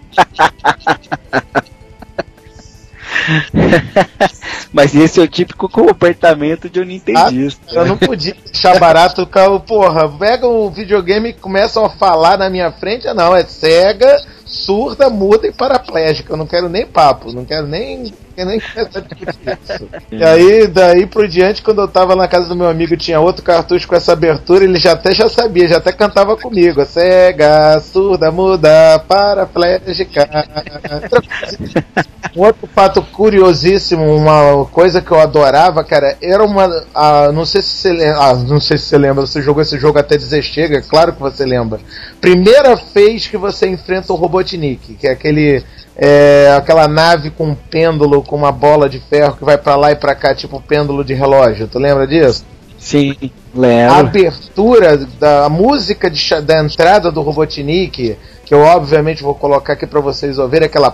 Mas esse é o típico comportamento de um nintendista. Ah, eu não podia deixar barato, porra, pega o videogame e começam a falar na minha frente, não, é SEGA, surda, muda e paraplégica. Eu não quero nem papo, não quero nem, quero nem começar a discutir isso. E aí, daí por diante, quando eu tava na casa do meu amigo, tinha outro cartucho com essa abertura, ele já até já sabia, já até cantava comigo: SEGA, surda, muda, paraplégica. Um outro fato curiosíssimo, uma coisa que eu adorava, cara, era uma... Ah, não sei se você lembra, ah, não sei se você lembra, você jogou esse jogo até dizer chega, claro que você lembra. Primeira vez que você enfrenta o Robotnik, que é aquele... É, aquela nave com um pêndulo, com uma bola de ferro que vai pra lá e pra cá, tipo pêndulo de relógio, tu lembra disso? Sim, lembro. A abertura da a música de, da entrada do Robotnik, que eu obviamente vou colocar aqui pra vocês ouvirem, aquela...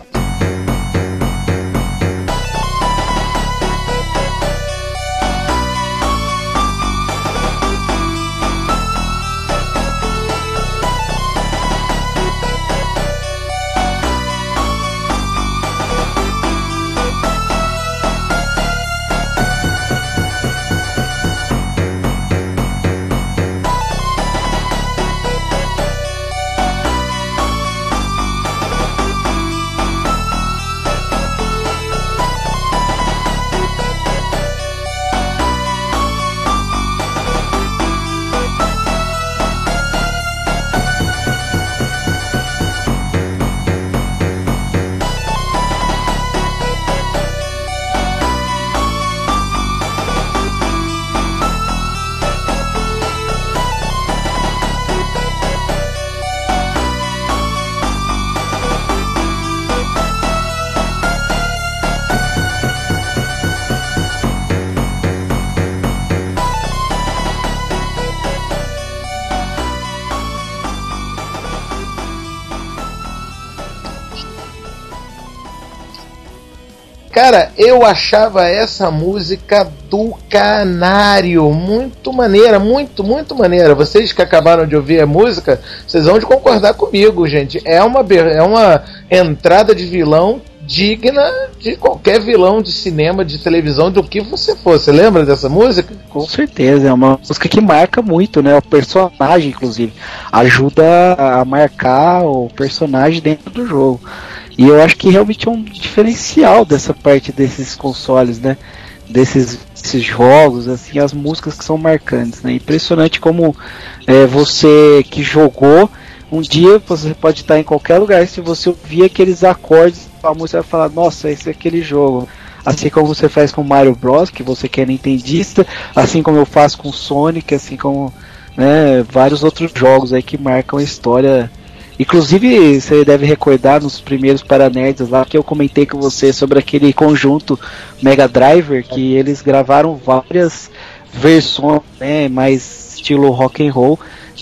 Cara, eu achava essa música do canário, muito maneira, muito, muito maneira. Vocês que acabaram de ouvir a música, vocês vão de concordar comigo, gente. É uma, é uma entrada de vilão digna de qualquer vilão de cinema, de televisão, do que você for. Você lembra dessa música? Com certeza, é uma música que marca muito, né? O personagem, inclusive, ajuda a marcar o personagem dentro do jogo. E eu acho que realmente é um diferencial dessa parte desses consoles, né? Desses, desses jogos, assim, as músicas que são marcantes, né? Impressionante como é, você que jogou, um dia você pode estar em qualquer lugar, se você ouvir aqueles acordes, a música vai falar, nossa, esse é aquele jogo. Assim como você faz com Mario Bros, que você que é nintendista, assim como eu faço com Sonic, assim como, né, vários outros jogos aí que marcam a história. Inclusive, você deve recordar nos primeiros Paranerds lá que eu comentei com você sobre aquele conjunto Mega Driver, que eles gravaram várias versões, né, mais estilo rock and roll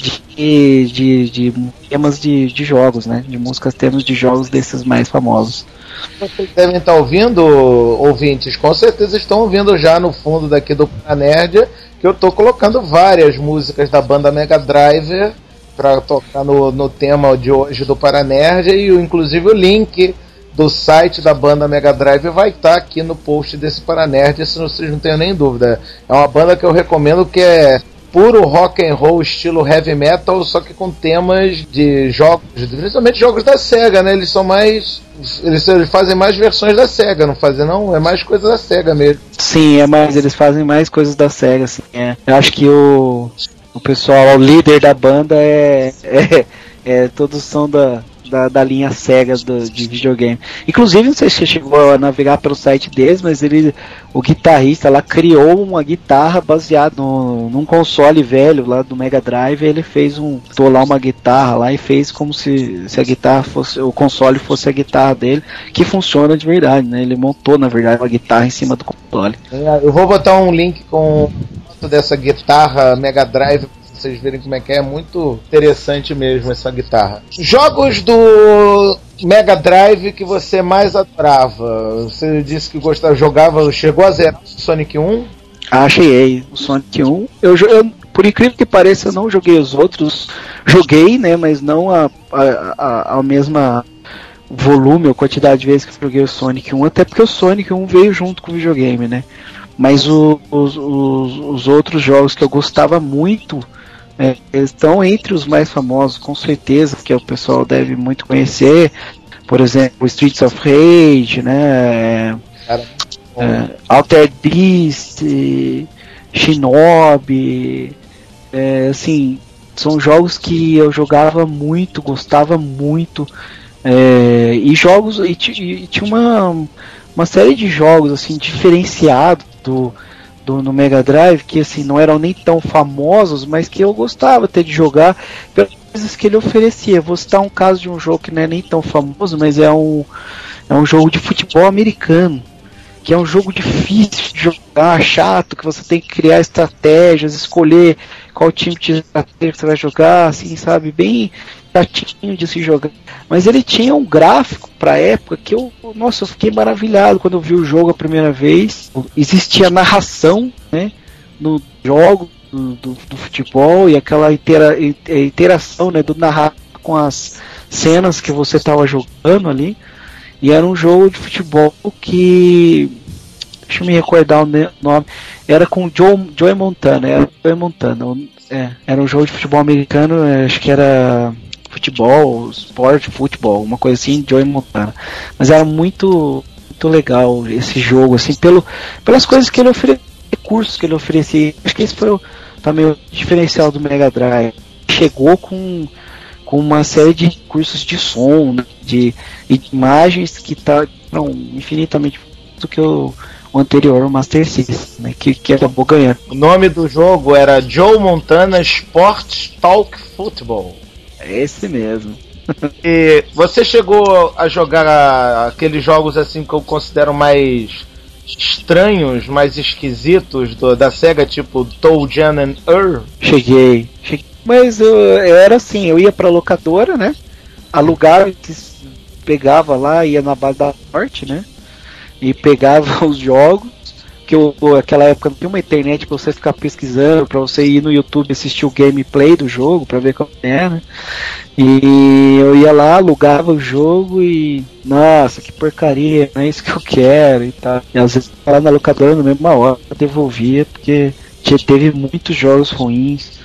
de, de, de temas de, de jogos, né, de músicas temas de jogos desses mais famosos. Vocês devem estar ouvindo, ouvintes, com certeza estão ouvindo já no fundo daqui do Paranerdia, que eu estou colocando várias músicas da banda Mega Driver para tocar no, no tema de hoje do Paranerdia, e inclusive o link do site da banda Mega Drive vai estar aqui no post desse Paranerdia, se vocês não tenham nem dúvida. É uma banda que eu recomendo, que é puro rock and roll estilo heavy metal, só que com temas de jogos, principalmente jogos da Sega, né? Eles são mais, eles, eles fazem mais versões da Sega, não fazem não? É mais coisa da Sega mesmo. Sim, é mais, eles fazem mais coisas da Sega, assim, é. Eu acho que o O pessoal, o líder da banda é, é, é todos são da, da, da linha Sega do, de videogame. Inclusive, não sei se você chegou a navegar pelo site deles, mas ele, o guitarrista lá criou uma guitarra baseada no, num console velho lá do Mega Drive. Ele fez um, botou lá uma guitarra lá e fez como se, se a guitarra fosse, o console fosse a guitarra dele, que funciona de verdade, né? Ele montou, na verdade, uma guitarra em cima do console. Eu vou botar um link com dessa guitarra Mega Drive pra vocês verem como é que é, é muito interessante mesmo essa guitarra. Jogos do Mega Drive que você mais adorava? Você disse que gostava, jogava, chegou a zerar o Sonic um? Ah, cheguei, o Sonic um. Eu, eu, por incrível que pareça, eu não joguei os outros. Joguei, né, mas não a, a, a, a mesma volume ou quantidade de vezes que eu joguei o Sonic um, até porque o Sonic um veio junto com o videogame, né? Mas o, os, os, os outros jogos que eu gostava muito, é, eles estão entre os mais famosos, com certeza, que o pessoal deve muito conhecer. Por exemplo, Streets of Rage, né? Cara, é, Altered Beast, Shinobi, é, assim, são jogos que eu jogava muito, gostava muito, é, e jogos, e, e tinha uma, uma série de jogos assim diferenciados do, do no Mega Drive, que assim não eram nem tão famosos, mas que eu gostava até de jogar pelas coisas que ele oferecia. Vou citar um caso de um jogo que não é nem tão famoso, mas é um, é um jogo de futebol americano, que é um jogo difícil de jogar, chato, que você tem que criar estratégias, escolher qual time de estratégia você vai jogar, assim, sabe, bem chatinho de se jogar. Mas ele tinha um gráfico pra época que eu, nossa, eu fiquei maravilhado quando eu vi o jogo a primeira vez. Existia narração, né, no jogo do, do, do futebol, e aquela intera, interação, né, do narrar com as cenas que você estava jogando ali. E era um jogo de futebol que, deixa eu me recordar o nome, era com Joe, Joe Montana, era Joe Montana, é, era um jogo de futebol americano, acho que era futebol, sport, futebol, uma coisa assim, Joe Montana. Mas era muito, muito legal esse jogo, assim, pelo, pelas coisas que ele oferecia, recursos que ele oferecia. Acho que esse foi o, também o diferencial do Mega Drive. Chegou com com uma série de recursos de som, né, de, de imagens que tá não, infinitamente do que o, o anterior, o Master System, né, que, que acabou ganhando. O nome do jogo era Joe Montana Sports Talk Football. É esse mesmo. E você chegou a jogar aqueles jogos assim que eu considero mais estranhos, mais esquisitos do, da SEGA, tipo Toe Jam and Earl? Cheguei, cheguei. Mas eu, eu era assim, eu ia pra locadora, né? Alugava, pegava lá, ia na base da morte, né? e pegava os jogos, que eu, naquela época não tinha uma internet pra você ficar pesquisando, pra você ir no YouTube assistir o gameplay do jogo, pra ver como é, né? E eu ia lá, alugava o jogo e... Nossa, que porcaria, não é isso que eu quero e tal. E às vezes eu lá na locadora na mesma hora, eu devolvia, porque teve muitos jogos ruins,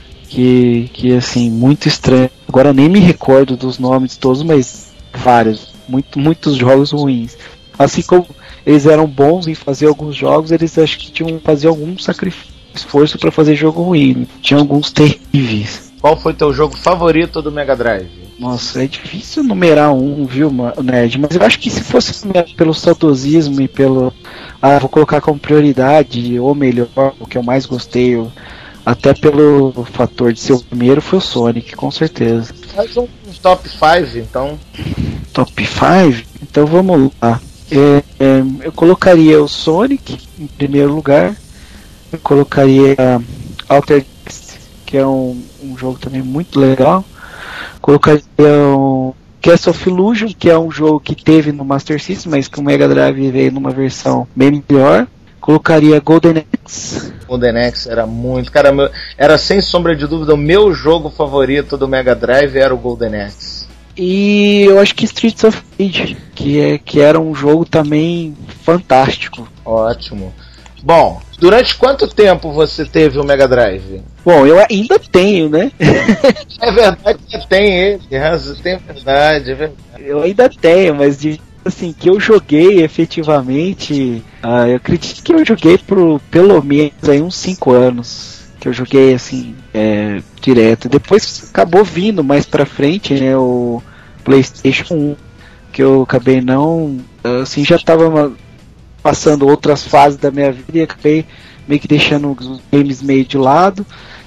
que, que assim, muito estranho. Agora eu nem me recordo dos nomes todos, mas vários, muito, muitos jogos ruins. Assim como eles eram bons em fazer alguns jogos, eles acho que tinham que fazer algum sacrifício, esforço para fazer jogo ruim. Tinha alguns terríveis. Qual foi teu jogo favorito do Mega Drive? Nossa, é difícil numerar um, viu, Nerd? Mas eu acho que se fosse pelo saudosismo e pelo... Ah, vou colocar como prioridade, ou melhor, o que eu mais gostei, eu, até pelo fator de ser o primeiro, foi o Sonic, com certeza. Faz um top cinco, então. Top cinco? Então vamos lá. É, é, eu colocaria o Sonic em primeiro lugar. Eu colocaria Altered Beast, que é um, um jogo também muito legal. Colocaria o Castle of Illusion, que é um jogo que teve no Master System, mas que o Mega Drive veio numa versão bem melhor. Colocaria Golden Axe. Golden Axe era muito... Cara, meu, era sem sombra de dúvida o meu jogo favorito do Mega Drive era o Golden Axe. E eu acho que Streets of Rage, que, é, que era um jogo também fantástico. Ótimo. Bom, durante quanto tempo você teve o Mega Drive? Bom, eu ainda tenho, né? É verdade que tem ele, tem verdade, é verdade. Eu ainda tenho, mas de, assim, que eu joguei efetivamente, ah, eu acredito que eu joguei por pelo menos aí uns cinco anos. Que eu joguei assim, é, direto. Depois acabou vindo mais pra frente, né, o PlayStation um, que eu acabei não, assim, já tava passando outras fases da minha vida e acabei meio que deixando os games meio de lado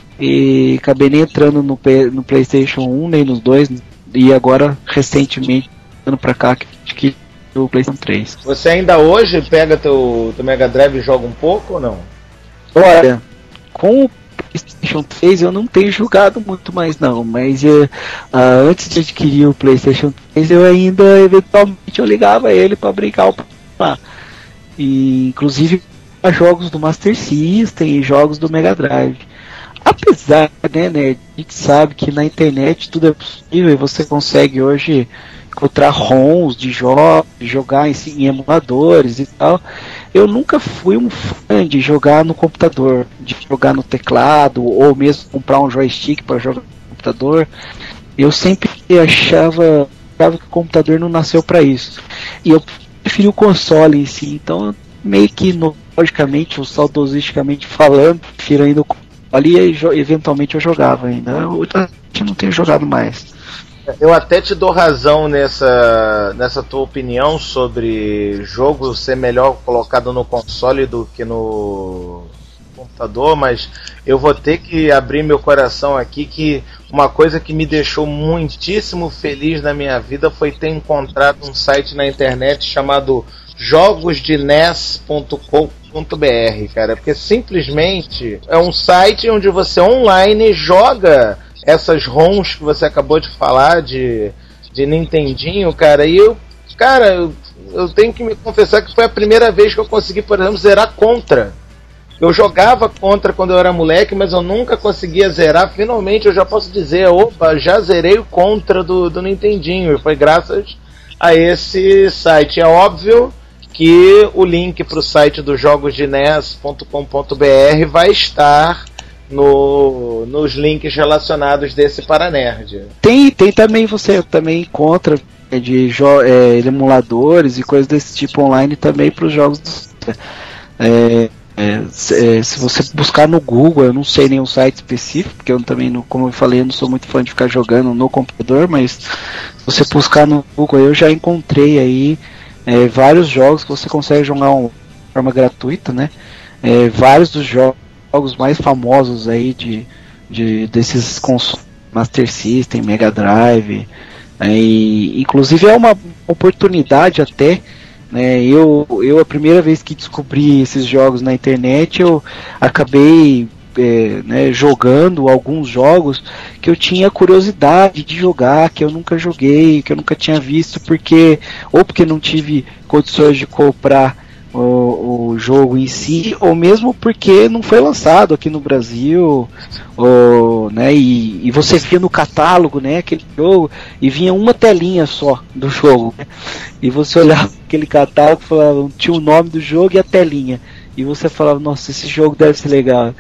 e acabei nem entrando no, no PlayStation um, nem nos dois, e agora recentemente indo pra cá que, que o PlayStation três. Você ainda hoje pega teu, teu Mega Drive e joga um pouco ou não? Olha, com o PlayStation três eu não tenho jogado muito mais não, mas uh, uh, antes de adquirir o PlayStation três eu ainda eventualmente eu ligava ele para brincar o pá. E inclusive jogos do Master System e jogos do Mega Drive. Apesar, né, né, a gente sabe que na internet tudo é possível e você consegue hoje encontrar ROMs de jogos, jogar em, em emuladores e tal. Eu nunca fui um fã de jogar no computador, de jogar no teclado ou mesmo comprar um joystick para jogar no computador. Eu sempre achava, achava que o computador não nasceu para isso. E eu preferi o console em si, então meio que logicamente ou saudosisticamente falando, prefiro ainda o console e eventualmente eu jogava ainda. Eu não tenho jogado mais. Eu até te dou razão nessa, nessa tua opinião sobre jogo ser melhor colocado no console do que no computador, mas eu vou ter que abrir meu coração aqui que uma coisa que me deixou muitíssimo feliz na minha vida foi ter encontrado um site na internet chamado jogos de N E S ponto com ponto b r, cara, porque simplesmente é um site onde você online joga essas ROMs que você acabou de falar de, de Nintendinho, cara, e eu, cara, eu, eu tenho que me confessar que foi a primeira vez que eu consegui, por exemplo, zerar Contra. Eu jogava Contra quando eu era moleque, mas eu nunca conseguia zerar. Finalmente eu já posso dizer, opa, já zerei o Contra do, do Nintendinho, e foi graças a esse site. É óbvio que o link para o site dos jogos de N E S ponto com ponto b r vai estar no, nos links relacionados desse Paranerd. Tem, tem também, você também encontra é, de é, emuladores e coisas desse tipo online também para os jogos do, é, é, se, se você buscar no Google, eu não sei nenhum site específico, porque eu também, não, como eu falei, eu não sou muito fã de ficar jogando no computador, mas se você buscar no Google, eu já encontrei aí é, vários jogos que você consegue jogar de forma gratuita, né? É, vários dos jogos jogos mais famosos aí de, de desses consoles, Master System, Mega Drive, né, e inclusive é uma oportunidade até, né, eu, eu a primeira vez que descobri esses jogos na internet, eu acabei é, né, jogando alguns jogos que eu tinha curiosidade de jogar, que eu nunca joguei, que eu nunca tinha visto, porque ou porque não tive condições de comprar o, o jogo em si, ou mesmo porque não foi lançado aqui no Brasil, ou, né, e, e você via no catálogo, né, aquele jogo, e vinha uma telinha só do jogo, né, e você olhava aquele catálogo, falava, tinha o nome do jogo e a telinha, e você falava, nossa, esse jogo deve ser legal.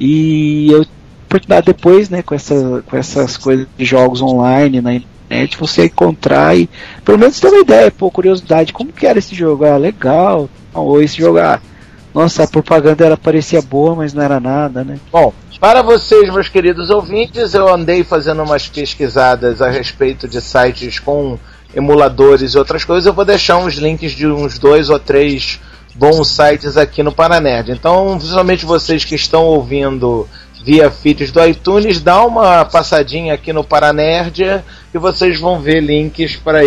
E eu oportunidade depois, né, com, essa, com essas coisas de jogos online na internet, você encontrar e pelo menos ter uma ideia, pô, curiosidade, como que era esse jogo? Ah, legal. Ou esse jogo, ah, nossa, a propaganda ela parecia boa, mas não era nada, né? Bom, para vocês, meus queridos ouvintes, eu andei fazendo umas pesquisadas a respeito de sites com emuladores e outras coisas. Eu vou deixar uns links de uns dois ou três bons sites aqui no Paranerd. Então, principalmente vocês que estão ouvindo via feeds do iTunes, dá uma passadinha aqui no Paranerd e vocês vão ver links para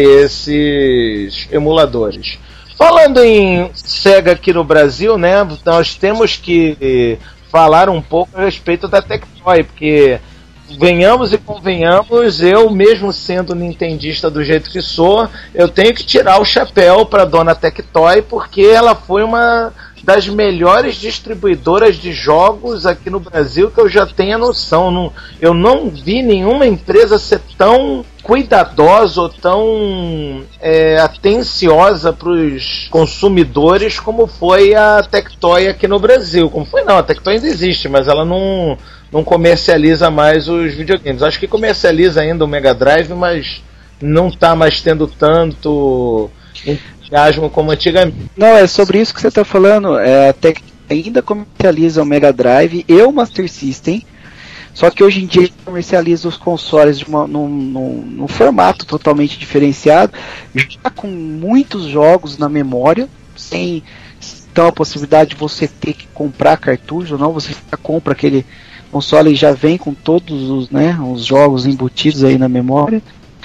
esses emuladores. Falando em Sega aqui no Brasil, né, nós temos que falar um pouco a respeito da Tectoy, porque venhamos e convenhamos, eu mesmo sendo nintendista do jeito que sou, eu tenho que tirar o chapéu para dona Tectoy, porque ela foi uma das melhores distribuidoras de jogos aqui no Brasil que eu já tenho noção. Não, eu não vi nenhuma empresa ser tão cuidadosa ou tão é, atenciosa para os consumidores como foi a Tectoy aqui no Brasil. Como foi não, a Tectoy ainda existe, mas ela não, não comercializa mais os videogames. Acho que comercializa ainda o Mega Drive, mas não está mais tendo tanto entusiasmo como antigamente. Não, é sobre isso que você está falando. É, a Tectoy ainda comercializa o Mega Drive e o Master System. Só que hoje em dia comercializa os consoles de uma, num, num, num formato totalmente diferenciado, já com muitos jogos na memória, sem então a possibilidade de você ter que comprar cartucho ou não, você compra aquele console e já vem com todos os, né, os jogos embutidos aí na memória.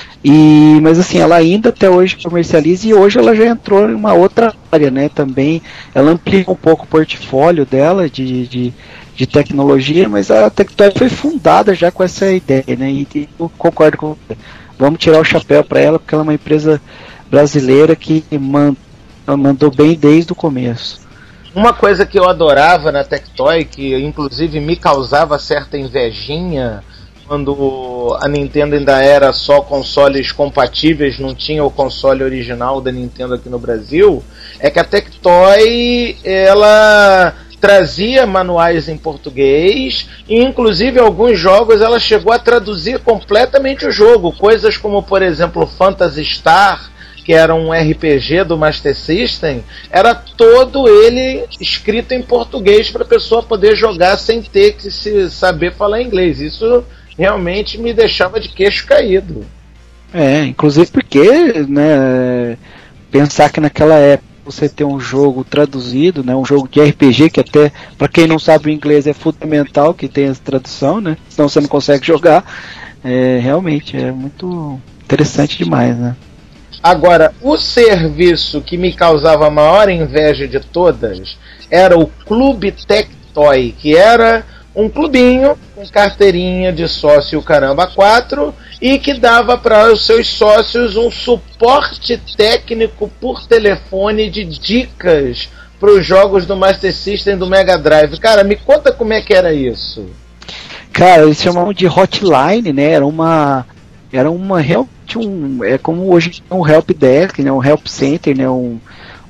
E, mas assim, ela ainda até hoje comercializa e hoje ela já entrou em uma outra área, né, também. Ela ampliou um pouco o portfólio dela de, de de tecnologia, mas a Tectoy foi fundada já com essa ideia, né? E, e eu concordo com você. Vamos tirar o chapéu para ela, porque ela é uma empresa brasileira que man, mandou bem desde o começo. Uma coisa que eu adorava na Tectoy, que inclusive me causava certa invejinha quando a Nintendo ainda era só consoles compatíveis, não tinha o console original da Nintendo aqui no Brasil, é que a Tectoy, ela trazia manuais em português e inclusive alguns jogos ela chegou a traduzir completamente o jogo, coisas como por exemplo Phantasy Star, que era um R P G do Master System, era todo ele escrito em português para a pessoa poder jogar sem ter que se saber falar inglês. Isso realmente me deixava de queixo caído. É, inclusive porque, né, pensar que naquela época você ter um jogo traduzido, né, um jogo de R P G, que até, para quem não sabe o inglês, é fundamental que tenha essa tradução, né, senão você não consegue jogar, é, realmente é muito interessante demais, né. Agora, o serviço que me causava a maior inveja de todas era o Clube Tectoy, que era um clubinho com carteirinha de sócio caramba quatro e que dava para os seus sócios um suporte técnico por telefone de dicas para os jogos do Master System e do Mega Drive. Cara, me conta como é que era isso. Cara, eles chamavam de hotline, né? Era uma era uma help, um, é como hoje um help desk, né? Um help center, né? Um,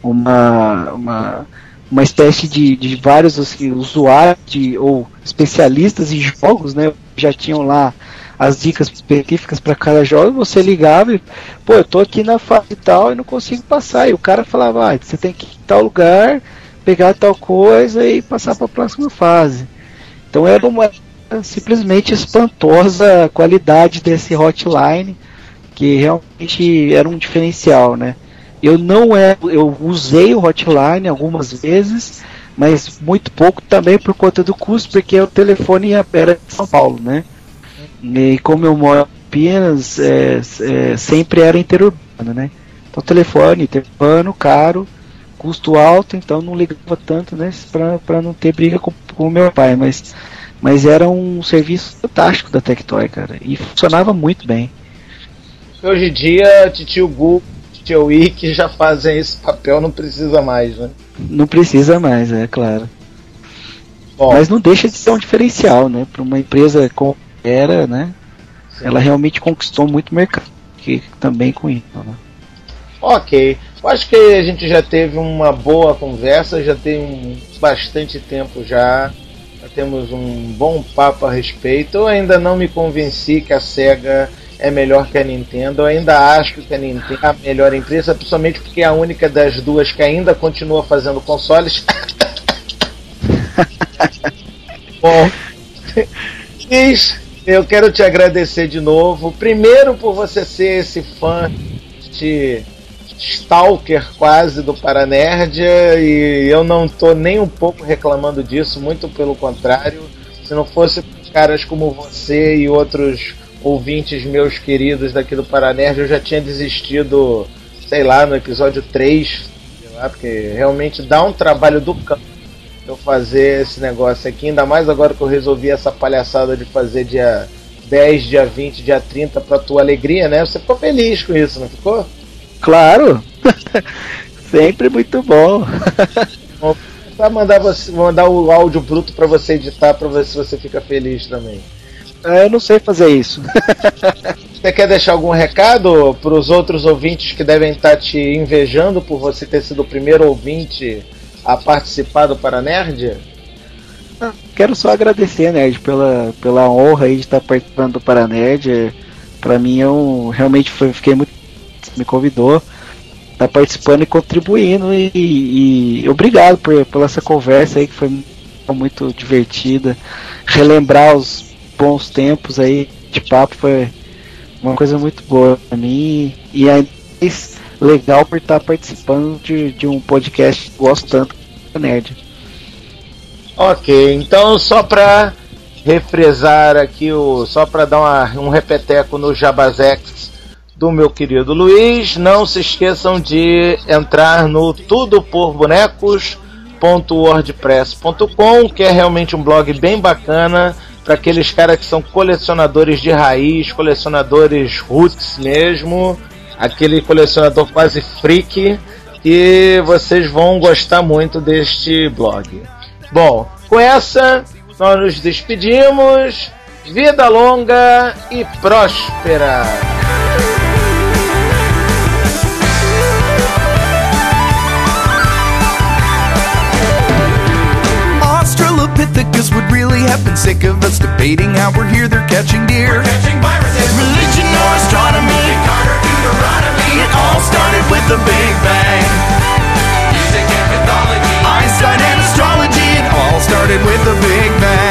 uma uma uma espécie de, de vários assim, usuários de, ou especialistas em jogos, né? Já tinham lá as dicas específicas para cada jogo, você ligava e, pô, eu tô aqui na fase tal e não consigo passar. E o cara falava, ah, você tem que ir em tal lugar, pegar tal coisa e passar para a próxima fase. Então era uma simplesmente espantosa a qualidade desse hotline, que realmente era um diferencial, né? Eu não é, eu usei o hotline algumas vezes, mas muito pouco também por conta do custo, porque o telefone era de São Paulo, né? E como eu moro em Campinas, é, é, sempre era interurbano, né? Então telefone, interurbano, caro, custo alto, então não ligava tanto, né? Para não ter briga com o meu pai, mas mas era um serviço fantástico da Tectoy, cara, e funcionava muito bem. Hoje em dia, Titio Gu, Titio Wiki já fazem esse papel, não precisa mais, né? Não precisa mais, é claro. Bom, mas não deixa de ser um diferencial, né? Para uma empresa como era, né? Sim. Ela realmente conquistou muito mercado, que também com isso, né? Ok, eu acho que a gente já teve uma boa conversa, já tem um, bastante tempo já, já temos um bom papo a respeito. Eu ainda não me convenci que a SEGA é melhor que a Nintendo, eu ainda acho que a Nintendo é a melhor empresa, principalmente porque é a única das duas que ainda continua fazendo consoles. Bom, eu quero te agradecer de novo, primeiro por você ser esse fã de stalker quase do Paranerdia, e eu não tô nem um pouco reclamando disso, muito pelo contrário. Se não fosse caras como você e outros ouvintes meus queridos daqui do Paranerdia, eu já tinha desistido, sei lá, no episódio três, sei lá, porque realmente dá um trabalho do campo eu fazer esse negócio aqui, ainda mais agora que eu resolvi essa palhaçada de fazer dia dez, dia vinte, dia trinta pra tua alegria, né? Você ficou feliz com isso, não ficou? Claro! Sempre muito bom. Vou mandar, você, vou mandar o áudio bruto pra você editar, pra ver se você fica feliz também. Eu não sei fazer isso. Você quer deixar algum recado pros outros ouvintes que devem estar te invejando por você ter sido o primeiro ouvinte a participar do Paranerdia? Quero só agradecer, Nerd, pela, pela honra aí de estar participando do Paranerdia. Pra mim, eu realmente foi, fiquei muito... me convidou, tá participando e contribuindo, e, e, e obrigado por, por essa conversa aí que foi muito divertida. Relembrar os bons tempos aí de papo foi uma coisa muito boa pra mim, e ainda mais legal por estar participando de, de um podcast que gosto tanto da Nerd. Ok, então só pra refresar aqui, o, só pra dar uma, um repeteco no Jabazex do meu querido Luiz, não se esqueçam de entrar no tudo por bonecos ponto wordpress ponto com, que é realmente um blog bem bacana para aqueles caras que são colecionadores de raiz, colecionadores roots mesmo, aquele colecionador quase freak, e vocês vão gostar muito deste blog. Bom, com essa nós nos despedimos, vida longa e próspera! Australopithecus would really have been sick of us debating how we're here, they're catching deer. We're catching viruses. Religion or astronomy, Carter, Deuteronomy. It all started with the Big Bang. Music and mythology, Einstein and astrology. It all started with the Big Bang.